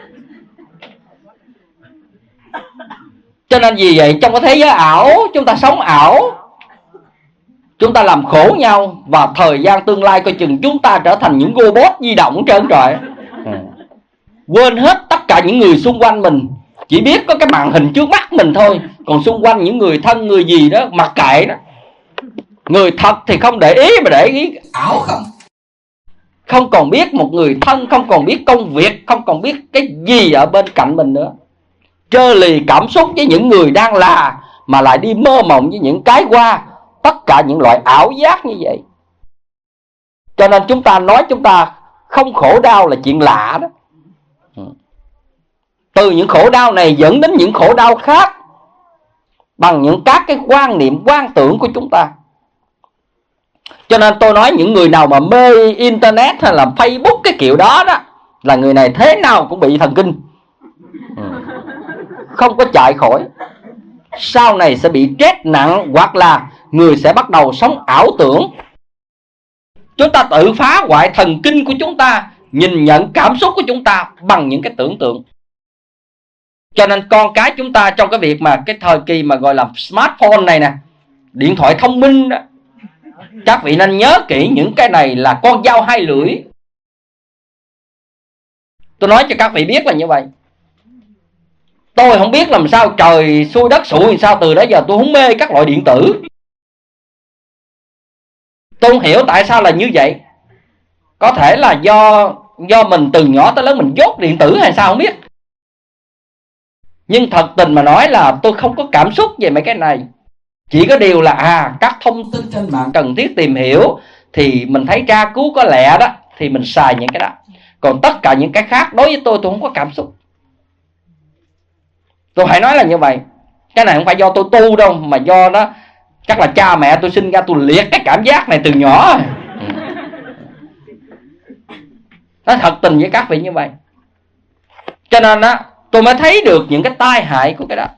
Cho nên vì vậy trong cái thế giới ảo, chúng ta sống ảo, chúng ta làm khổ nhau. Và thời gian tương lai coi chừng chúng ta trở thành những robot di động trơn trọi. Quên hết tất cả những người xung quanh mình, chỉ biết có cái màn hình trước mắt mình thôi. Còn xung quanh những người thân, người gì đó mặc kệ đó. Người thật thì không để ý, mà để ý ảo không. Không còn biết một người thân, không còn biết công việc, không còn biết cái gì ở bên cạnh mình nữa. Trơ lì cảm xúc với những người đang là, mà lại đi mơ mộng với những cái qua. Tất cả những loại ảo giác như vậy. Cho nên chúng ta nói chúng ta không khổ đau là chuyện lạ đó. Từ những khổ đau này dẫn đến những khổ đau khác, bằng những các cái quan niệm, quan tưởng của chúng ta. Cho nên tôi nói những người nào mà mê Internet hay là Facebook cái kiểu đó là người này thế nào cũng bị thần kinh, không có chạy khỏi. Sau này sẽ bị stress nặng, hoặc là người sẽ bắt đầu sống ảo tưởng. Chúng ta tự phá hoại thần kinh của chúng ta, nhìn nhận cảm xúc của chúng ta bằng những cái tưởng tượng. Cho nên con cái chúng ta trong cái việc mà cái thời kỳ mà gọi là smartphone này nè, điện thoại thông minh đó, các vị nên nhớ kỹ những cái này là con dao hai lưỡi. Tôi nói cho các vị biết là như vậy. Tôi không biết làm sao trời xuôi đất sụi làm sao từ đó giờ tôi không mê các loại điện tử. Tôi không hiểu tại sao là như vậy. Có thể là do mình từ nhỏ tới lớn mình dốt điện tử hay sao không biết. Nhưng thật tình mà nói là tôi không có cảm xúc về mấy cái này. Chỉ có điều là các thông tin trên mạng cần thiết tìm hiểu thì mình thấy tra cứu có lẹ đó thì mình xài những cái đó. Còn tất cả những cái khác đối với tôi không có cảm xúc. Tôi phải nói là như vậy. Cái này không phải do tôi tu đâu, mà do nó chắc là cha mẹ tôi sinh ra tôi liệt cái cảm giác này từ nhỏ. Nó thật tình với các vị như vậy. Cho nên tôi mới thấy được những cái tai hại của cái đó.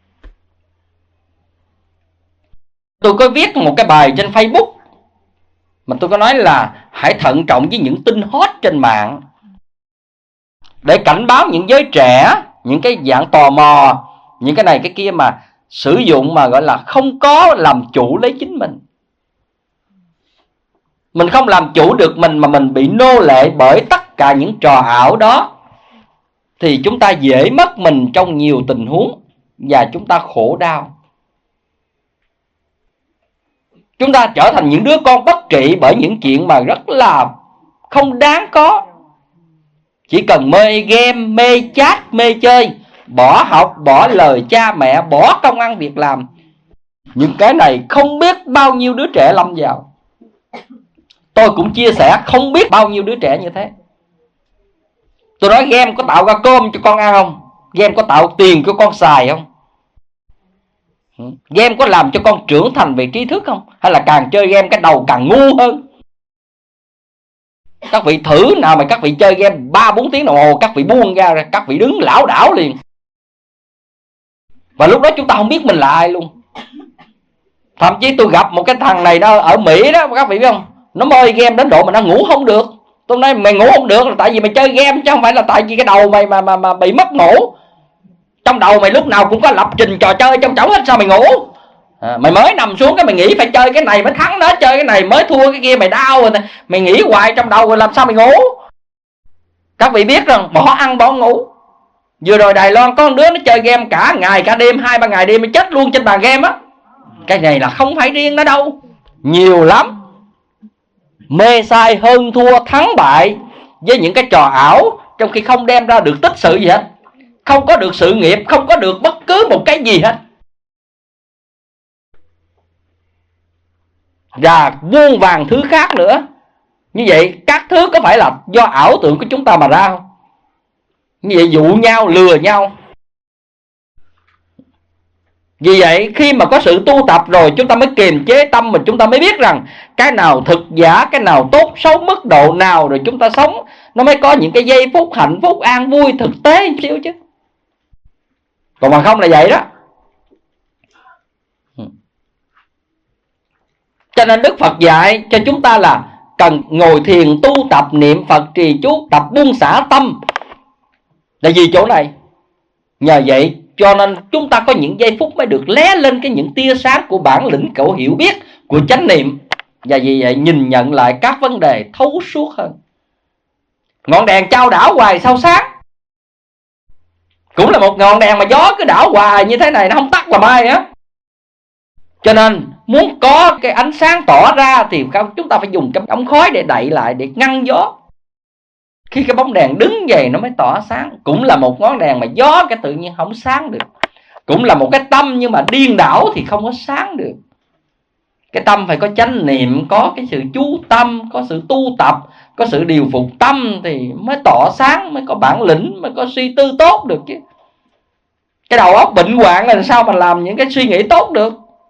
Tôi có viết một cái bài trên Facebook mà tôi có nói là hãy thận trọng với những tin hot trên mạng, để cảnh báo những giới trẻ, những cái dạng tò mò, những cái này cái kia mà sử dụng mà gọi là không có làm chủ lấy chính mình. Mình không làm chủ được mình mà mình bị nô lệ bởi tất cả những trò ảo đó, thì chúng ta dễ mất mình trong nhiều tình huống và chúng ta khổ đau. Chúng ta trở thành những đứa con bất trị bởi những chuyện mà rất là không đáng có. Chỉ cần mê game, mê chat, mê chơi, bỏ học, bỏ lời cha mẹ, bỏ công ăn việc làm. Những cái này không biết bao nhiêu đứa trẻ lâm vào. Tôi cũng chia sẻ không biết bao nhiêu đứa trẻ như thế. Tôi nói game có tạo ra cơm cho con ăn không? Game có tạo tiền cho con xài không? Game có làm cho con trưởng thành về trí thức không? Hay là càng chơi game cái đầu càng ngu hơn? Các vị thử nào mà các vị chơi game 3-4 tiếng đồng hồ, các vị buông ra, các vị đứng lảo đảo liền. Và lúc đó chúng ta không biết mình là ai luôn. Thậm chí tôi gặp một cái thằng này đó ở Mỹ đó, các vị biết không? Nó mê game đến độ mà nó ngủ không được. Tôi nói mày ngủ không được là tại vì mày chơi game, chứ không phải là tại vì cái đầu mày mà bị mất ngủ. Trong đầu mày lúc nào cũng có lập trình trò chơi trong chổng hết, sao mày ngủ? Mày mới nằm xuống cái mày nghĩ phải chơi cái này mới thắng nó, chơi cái này mới thua cái kia mày đau rồi. Mày nghĩ hoài trong đầu rồi làm sao mày ngủ? Các vị biết rằng bỏ ăn bỏ ngủ. Vừa rồi Đài Loan có một đứa nó chơi game cả ngày cả đêm, 2-3 ngày đêm mới chết luôn trên bàn game á. Cái này là không phải riêng nó đâu, nhiều lắm. Mê sai hơn thua thắng bại với những cái trò ảo, trong khi không đem ra được tích sự gì hết, không có được sự nghiệp, không có được bất cứ một cái gì hết. Và muôn vàn thứ khác nữa. Như vậy các thứ có phải là do ảo tưởng của chúng ta mà ra không? Như vậy dụ nhau, lừa nhau. Vì vậy khi mà có sự tu tập rồi, chúng ta mới kiềm chế tâm mình, chúng ta mới biết rằng cái nào thực giả, cái nào tốt xấu mức độ nào, rồi chúng ta sống nó mới có những cái giây phút hạnh phúc an vui thực tế một xíu chứ. Còn mà không là vậy đó. Cho nên Đức Phật dạy cho chúng ta là cần ngồi thiền tu tập niệm Phật trì chú, tập buông xả tâm. Là vì chỗ này. Nhờ vậy cho nên chúng ta có những giây phút mới được lé lên những tia sáng của bản lĩnh, của hiểu biết, của chánh niệm. Và vì vậy nhìn nhận lại các vấn đề thấu suốt hơn. Ngọn đèn chao đảo hoài sao sáng? Cũng là một ngọn đèn mà gió cứ đảo hoài như thế này, nó không tắt là mai á. Cho nên muốn có cái ánh sáng tỏ ra thì chúng ta phải dùng cái ống khói để đậy lại, để ngăn gió. Khi cái bóng đèn đứng vậy nó mới tỏa sáng. Cũng là một ngọn đèn mà gió cái tự nhiên không sáng được. Cũng là một cái tâm nhưng mà điên đảo thì không có sáng được. Cái tâm phải có chánh niệm, có cái sự chú tâm, có sự tu tập, có sự điều phục tâm thì mới tỏ sáng, mới có bản lĩnh, mới có suy tư tốt được chứ. Cái đầu óc bệnh hoạn là sao mà làm những cái suy nghĩ tốt được.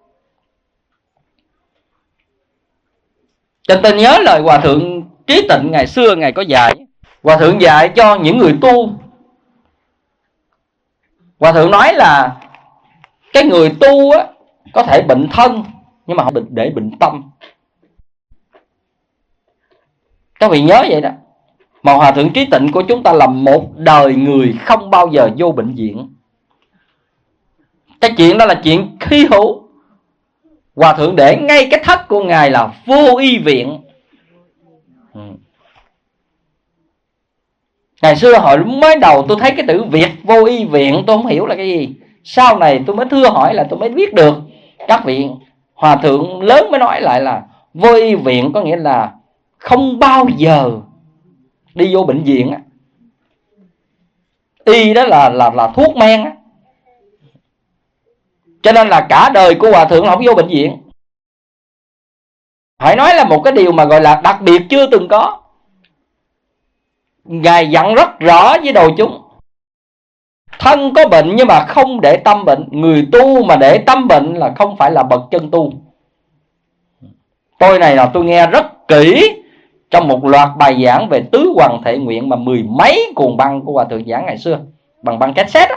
Cho tôi nhớ lời Hòa Thượng Trí Tịnh ngày xưa Ngài có dạy. Hòa Thượng dạy cho những người tu. Hòa Thượng nói là cái người tu á, có thể bệnh thân nhưng mà không để bệnh tâm. Các vị nhớ vậy đó. Mà Hòa Thượng Trí Tịnh của chúng ta là một đời người không bao giờ vô bệnh viện. Cái chuyện đó là chuyện hy hữu. Hòa Thượng để ngay cái thất của Ngài là vô y viện. Ngày xưa hồi mới đầu tôi thấy cái từ Việt vô y viện tôi không hiểu là cái gì. Sau này tôi mới thưa hỏi là tôi mới biết được. Các vị Hòa Thượng lớn mới nói lại là vô y viện có nghĩa là không bao giờ đi vô bệnh viện á. Y đó là thuốc men á. Cho nên là cả đời của Hòa Thượng không vô bệnh viện. Phải nói là một cái điều mà gọi là đặc biệt chưa từng có. Ngài dặn rất rõ với đồ chúng. Thân có bệnh nhưng mà không để tâm bệnh. Người tu mà để tâm bệnh là không phải là bậc chân tu. Tôi này là tôi nghe rất kỹ trong một loạt bài giảng về tứ hoằng thệ nguyện mà 10 mấy cuồng băng của Hòa Thượng giảng ngày xưa, bằng băng cassette á.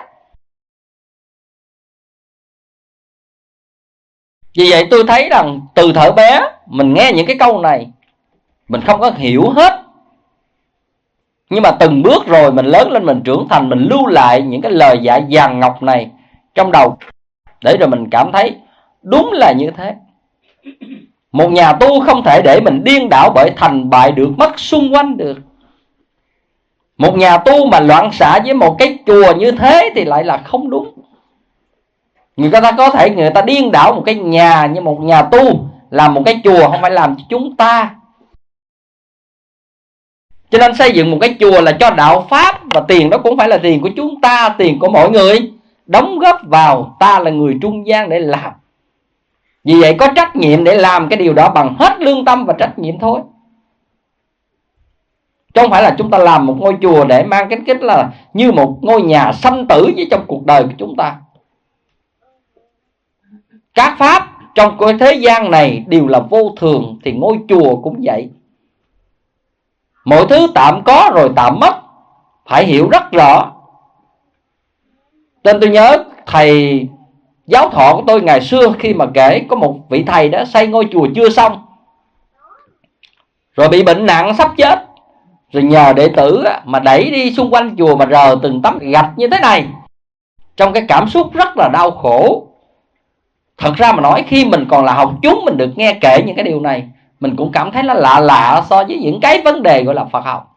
Vì vậy tôi thấy rằng từ thuở bé mình nghe những cái câu này mình không có hiểu hết. Nhưng mà từng bước rồi mình lớn lên, mình trưởng thành, mình lưu lại những cái lời dạy vàng ngọc này trong đầu, để rồi mình cảm thấy đúng là như thế. Một nhà tu không thể để mình điên đảo bởi thành bại được mất xung quanh được. Một nhà tu mà loạn xạ với một cái chùa như thế thì lại là không đúng. Người ta có thể người ta điên đảo một cái nhà, như một nhà tu làm một cái chùa không phải làm cho chúng ta. Cho nên xây dựng một cái chùa là cho đạo pháp, và tiền đó cũng phải là tiền của chúng ta, tiền của mọi người đóng góp vào. Ta là người trung gian để làm. Vì vậy có trách nhiệm để làm cái điều đó bằng hết lương tâm và trách nhiệm thôi. Chứ không phải là chúng ta làm một ngôi chùa để mang cái cách là như một ngôi nhà sanh tử với trong cuộc đời của chúng ta. Các pháp trong cái thế gian này đều là vô thường, thì ngôi chùa cũng vậy. Mọi thứ tạm có rồi tạm mất, phải hiểu rất rõ. Nên tôi nhớ thầy giáo thọ của tôi ngày xưa khi mà kể có một vị thầy đã xây ngôi chùa chưa xong, rồi bị bệnh nặng sắp chết, rồi nhờ đệ tử mà đẩy đi xung quanh chùa mà rờ từng tấm gạch như thế này, trong cái cảm xúc rất là đau khổ. Thật ra mà nói, khi mình còn là học chúng, mình được nghe kể những cái điều này, mình cũng cảm thấy nó lạ lạ so với những cái vấn đề gọi là Phật học.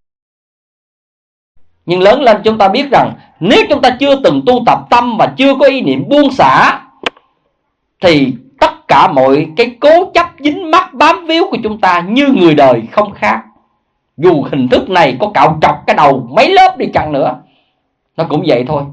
Nhưng lớn lên chúng ta biết rằng nếu chúng ta chưa từng tu tập tâm và chưa có ý niệm buông xả, thì tất cả mọi cái cố chấp dính mắc bám víu của chúng ta như người đời không khác. Dù hình thức này có cạo trọc cái đầu mấy lớp đi chăng nữa, nó cũng vậy thôi.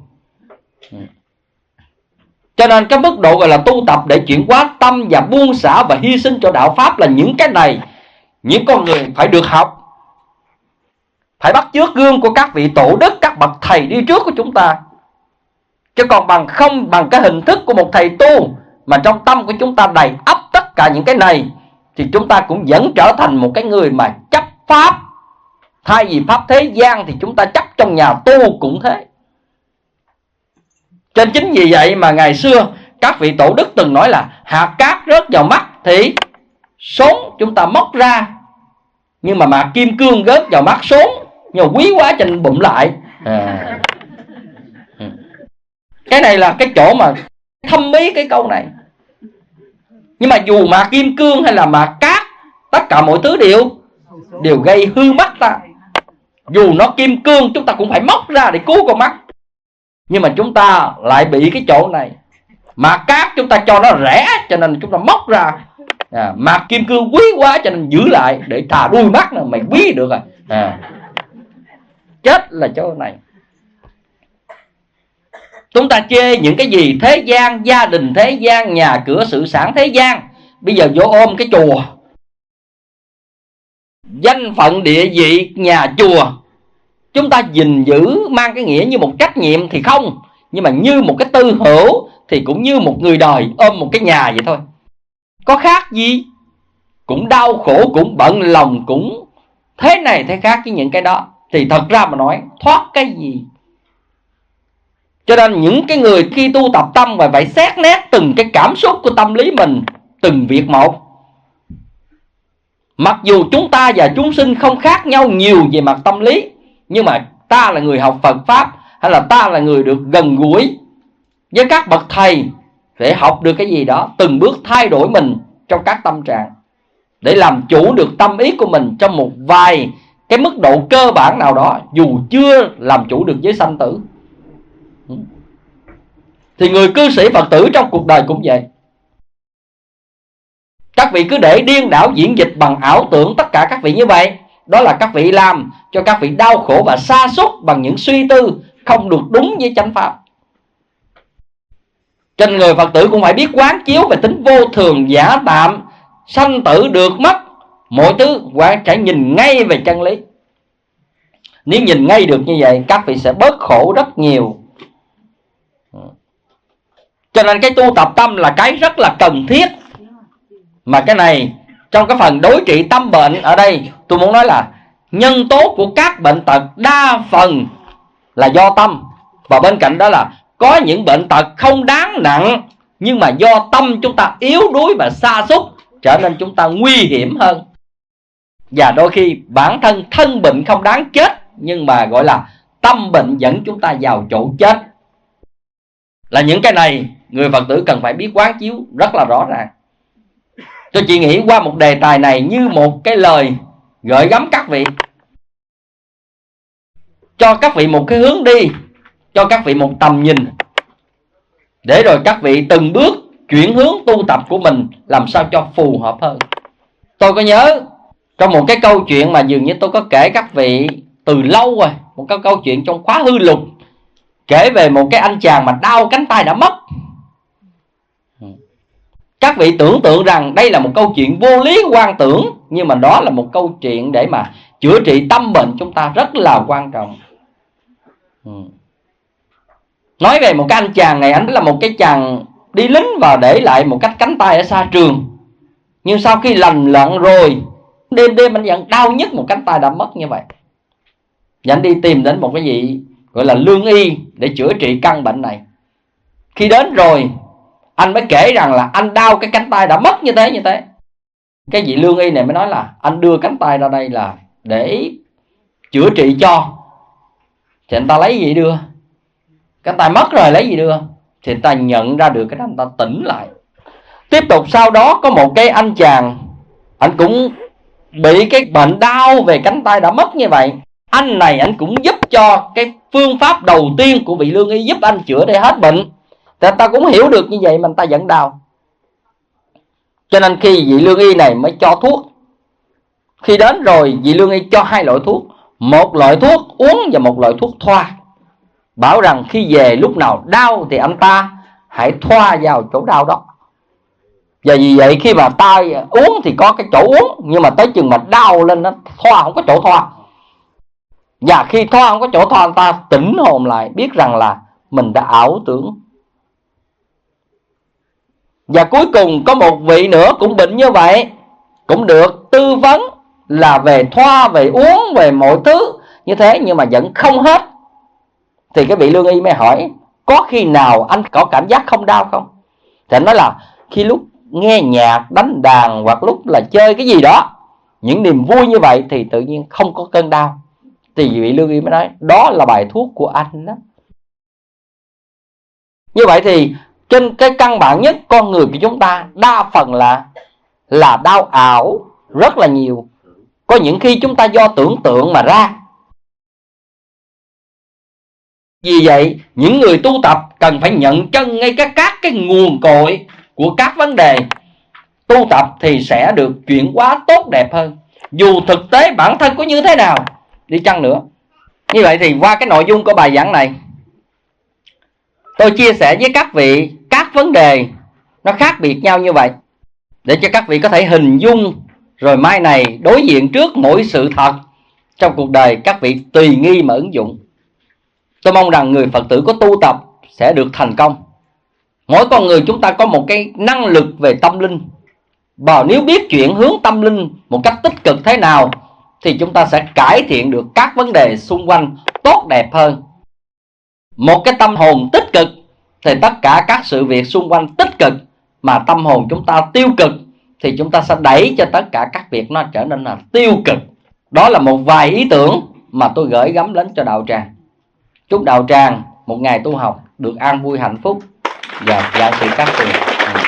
Cho nên cái mức độ gọi là tu tập để chuyển hóa tâm và buông xả và hy sinh cho đạo pháp là những cái này những con người phải được học, phải bắt chước gương của các vị tổ đức, các bậc thầy đi trước của chúng ta. Chứ còn không bằng cái hình thức của một thầy tu mà trong tâm của chúng ta đầy ắp tất cả những cái này, thì chúng ta cũng vẫn trở thành một cái người mà chấp pháp. Thay vì pháp thế gian thì chúng ta chấp trong nhà tu cũng thế. Trên chính vì vậy mà ngày xưa các vị tổ đức từng nói là hạt cát rớt vào mắt thì sốn chúng ta móc ra, nhưng mà kim cương rớt vào mắt sốn nhưng mà quý quá cho nên bụm lại. Cái này là cái chỗ mà thâm ý cái câu này. Nhưng mà dù mà kim cương hay là mà cát, tất cả mọi thứ đều gây hư mắt ta. Dù nó kim cương chúng ta cũng phải móc ra để cứu con mắt, nhưng mà chúng ta lại bị cái chỗ này. Mà cát chúng ta cho nó rẻ cho nên chúng ta móc ra, mà kim cương quý quá cho nên giữ lại để thà đuôi mắt này mày quý được rồi. Chết là chỗ này. Chúng ta chê những cái gì thế gian, gia đình thế gian, nhà cửa sự sản thế gian. Bây giờ vô ôm cái chùa, danh phận địa vị nhà chùa, chúng ta gìn giữ mang cái nghĩa như một trách nhiệm thì không, nhưng mà như một cái tư hữu thì cũng như một người đời ôm một cái nhà vậy thôi. Có khác gì? Cũng đau khổ, cũng bận lòng, cũng thế này thế khác với những cái đó. Thì thật ra mà nói thoát cái gì? Cho nên những cái người khi tu tập tâm và phải xét nét từng cái cảm xúc của tâm lý mình, từng việc một. Mặc dù chúng ta và chúng sinh không khác nhau nhiều về mặt tâm lý, nhưng mà ta là người học Phật Pháp, hay là ta là người được gần gũi với các bậc thầy để học được cái gì đó, từng bước thay đổi mình trong các tâm trạng, để làm chủ được tâm ý của mình trong một vài cái mức độ cơ bản nào đó, dù chưa làm chủ được với sanh tử. Thì người cư sĩ Phật tử trong cuộc đời cũng vậy. Các vị cứ để điên đảo diễn dịch bằng ảo tưởng, tất cả các vị như vậy, đó là các vị làm cho các vị đau khổ và sa sút bằng những suy tư không được đúng với chánh pháp. Trên người Phật tử cũng phải biết quán chiếu về tính vô thường giả tạm, sanh tử được mất, mọi thứ phải nhìn ngay về chân lý. Nếu nhìn ngay được như vậy, các vị sẽ bớt khổ rất nhiều. Cho nên cái tu tập tâm là cái rất là cần thiết. Mà cái này trong cái phần đối trị tâm bệnh ở đây, tôi muốn nói là nhân tố của các bệnh tật đa phần là do tâm. Và bên cạnh đó là có những bệnh tật không đáng nặng, nhưng mà do tâm chúng ta yếu đuối và sa sút, trở nên chúng ta nguy hiểm hơn. Và đôi khi bản thân thân bệnh không đáng chết, nhưng mà gọi là tâm bệnh dẫn chúng ta vào chỗ chết. Là những cái này người Phật tử cần phải biết quán chiếu rất là rõ ràng. Tôi chỉ nghĩ qua một đề tài này như một cái lời gợi gắm các vị, cho các vị một cái hướng đi, cho các vị một tầm nhìn, để rồi các vị từng bước chuyển hướng tu tập của mình làm sao cho phù hợp hơn. Tôi có nhớ trong một cái câu chuyện mà dường như tôi có kể các vị từ lâu rồi, một cái câu chuyện trong khóa hư lục, kể về một cái anh chàng mà đau cánh tay đã mất. Các vị tưởng tượng rằng đây là một câu chuyện vô lý hoang tưởng, nhưng mà đó là một câu chuyện để mà chữa trị tâm bệnh chúng ta rất là quan trọng. Nói về một cái anh chàng này, anh là một cái chàng đi lính và để lại một cái cánh tay ở xa trường. Nhưng sau khi lành lặn rồi, đêm đêm anh vẫn đau nhức một cánh tay đã mất như vậy. Và anh đi tìm đến một cái vị gọi là lương y để chữa trị căn bệnh này. Khi đến rồi, anh mới kể rằng là anh đau cái cánh tay đã mất như thế. Cái vị lương y này mới nói là anh đưa cánh tay ra đây là để chữa trị cho. Thì anh ta lấy gì đưa? Cánh tay mất rồi lấy gì đưa? Thì anh ta nhận ra được cái đó, anh ta tỉnh lại. Tiếp tục sau đó có một cái anh chàng, anh cũng bị cái bệnh đau về cánh tay đã mất như vậy. Anh này anh cũng giúp cho cái phương pháp đầu tiên của vị lương y giúp anh chữa để hết bệnh. Thì anh ta cũng hiểu được như vậy mà anh ta vẫn đau. Cho nên khi vị lương y này mới cho thuốc. Khi đến rồi vị lương y cho 2 loại thuốc. Một loại thuốc uống và một loại thuốc thoa. Bảo rằng khi về lúc nào đau thì anh ta hãy thoa vào chỗ đau đó. Và vì vậy khi mà ta uống thì có cái chỗ uống, nhưng mà tới chừng mà đau lên nó thoa không có chỗ thoa. Và khi thoa không có chỗ thoa, anh ta tỉnh hồn lại, biết rằng là mình đã ảo tưởng. Và cuối cùng có một vị nữa cũng bệnh như vậy, cũng được tư vấn là về thoa, về uống, về mọi thứ như thế, nhưng mà vẫn không hết. Thì cái vị lương y mới hỏi, có khi nào anh có cảm giác không đau không? Thì anh nói là khi lúc nghe nhạc, đánh đàn hoặc lúc là chơi cái gì đó, những niềm vui như vậy thì tự nhiên không có cơn đau. Thì vị lương y mới nói, đó là bài thuốc của anh đó. Như vậy thì trên cái căn bản nhất, con người của chúng ta đa phần là đau ảo rất là nhiều. Có những khi chúng ta do tưởng tượng mà ra. Vì vậy những người tu tập cần phải nhận chân ngay các cái nguồn cội của các vấn đề. Tu tập thì sẽ được chuyển hóa tốt đẹp hơn, dù thực tế bản thân có như thế nào đi chăng nữa. Như vậy thì qua cái nội dung của bài giảng này, tôi chia sẻ với các vị các vấn đề nó khác biệt nhau như vậy, để cho các vị có thể hình dung, rồi mai này đối diện trước mỗi sự thật trong cuộc đời, các vị tùy nghi mà ứng dụng. Tôi mong rằng người Phật tử có tu tập sẽ được thành công. Mỗi con người chúng ta có một cái năng lực về tâm linh, và nếu biết chuyển hướng tâm linh một cách tích cực thế nào thì chúng ta sẽ cải thiện được các vấn đề xung quanh tốt đẹp hơn. Một cái tâm hồn tích cực thì tất cả các sự việc xung quanh tích cực, mà tâm hồn chúng ta tiêu cực thì chúng ta sẽ đẩy cho tất cả các việc nó trở nên là tiêu cực. Đó là một vài ý tưởng mà tôi gửi gắm đến cho đạo tràng. Chúc đạo tràng một ngày tu học được an vui hạnh phúc và giả sử các vị.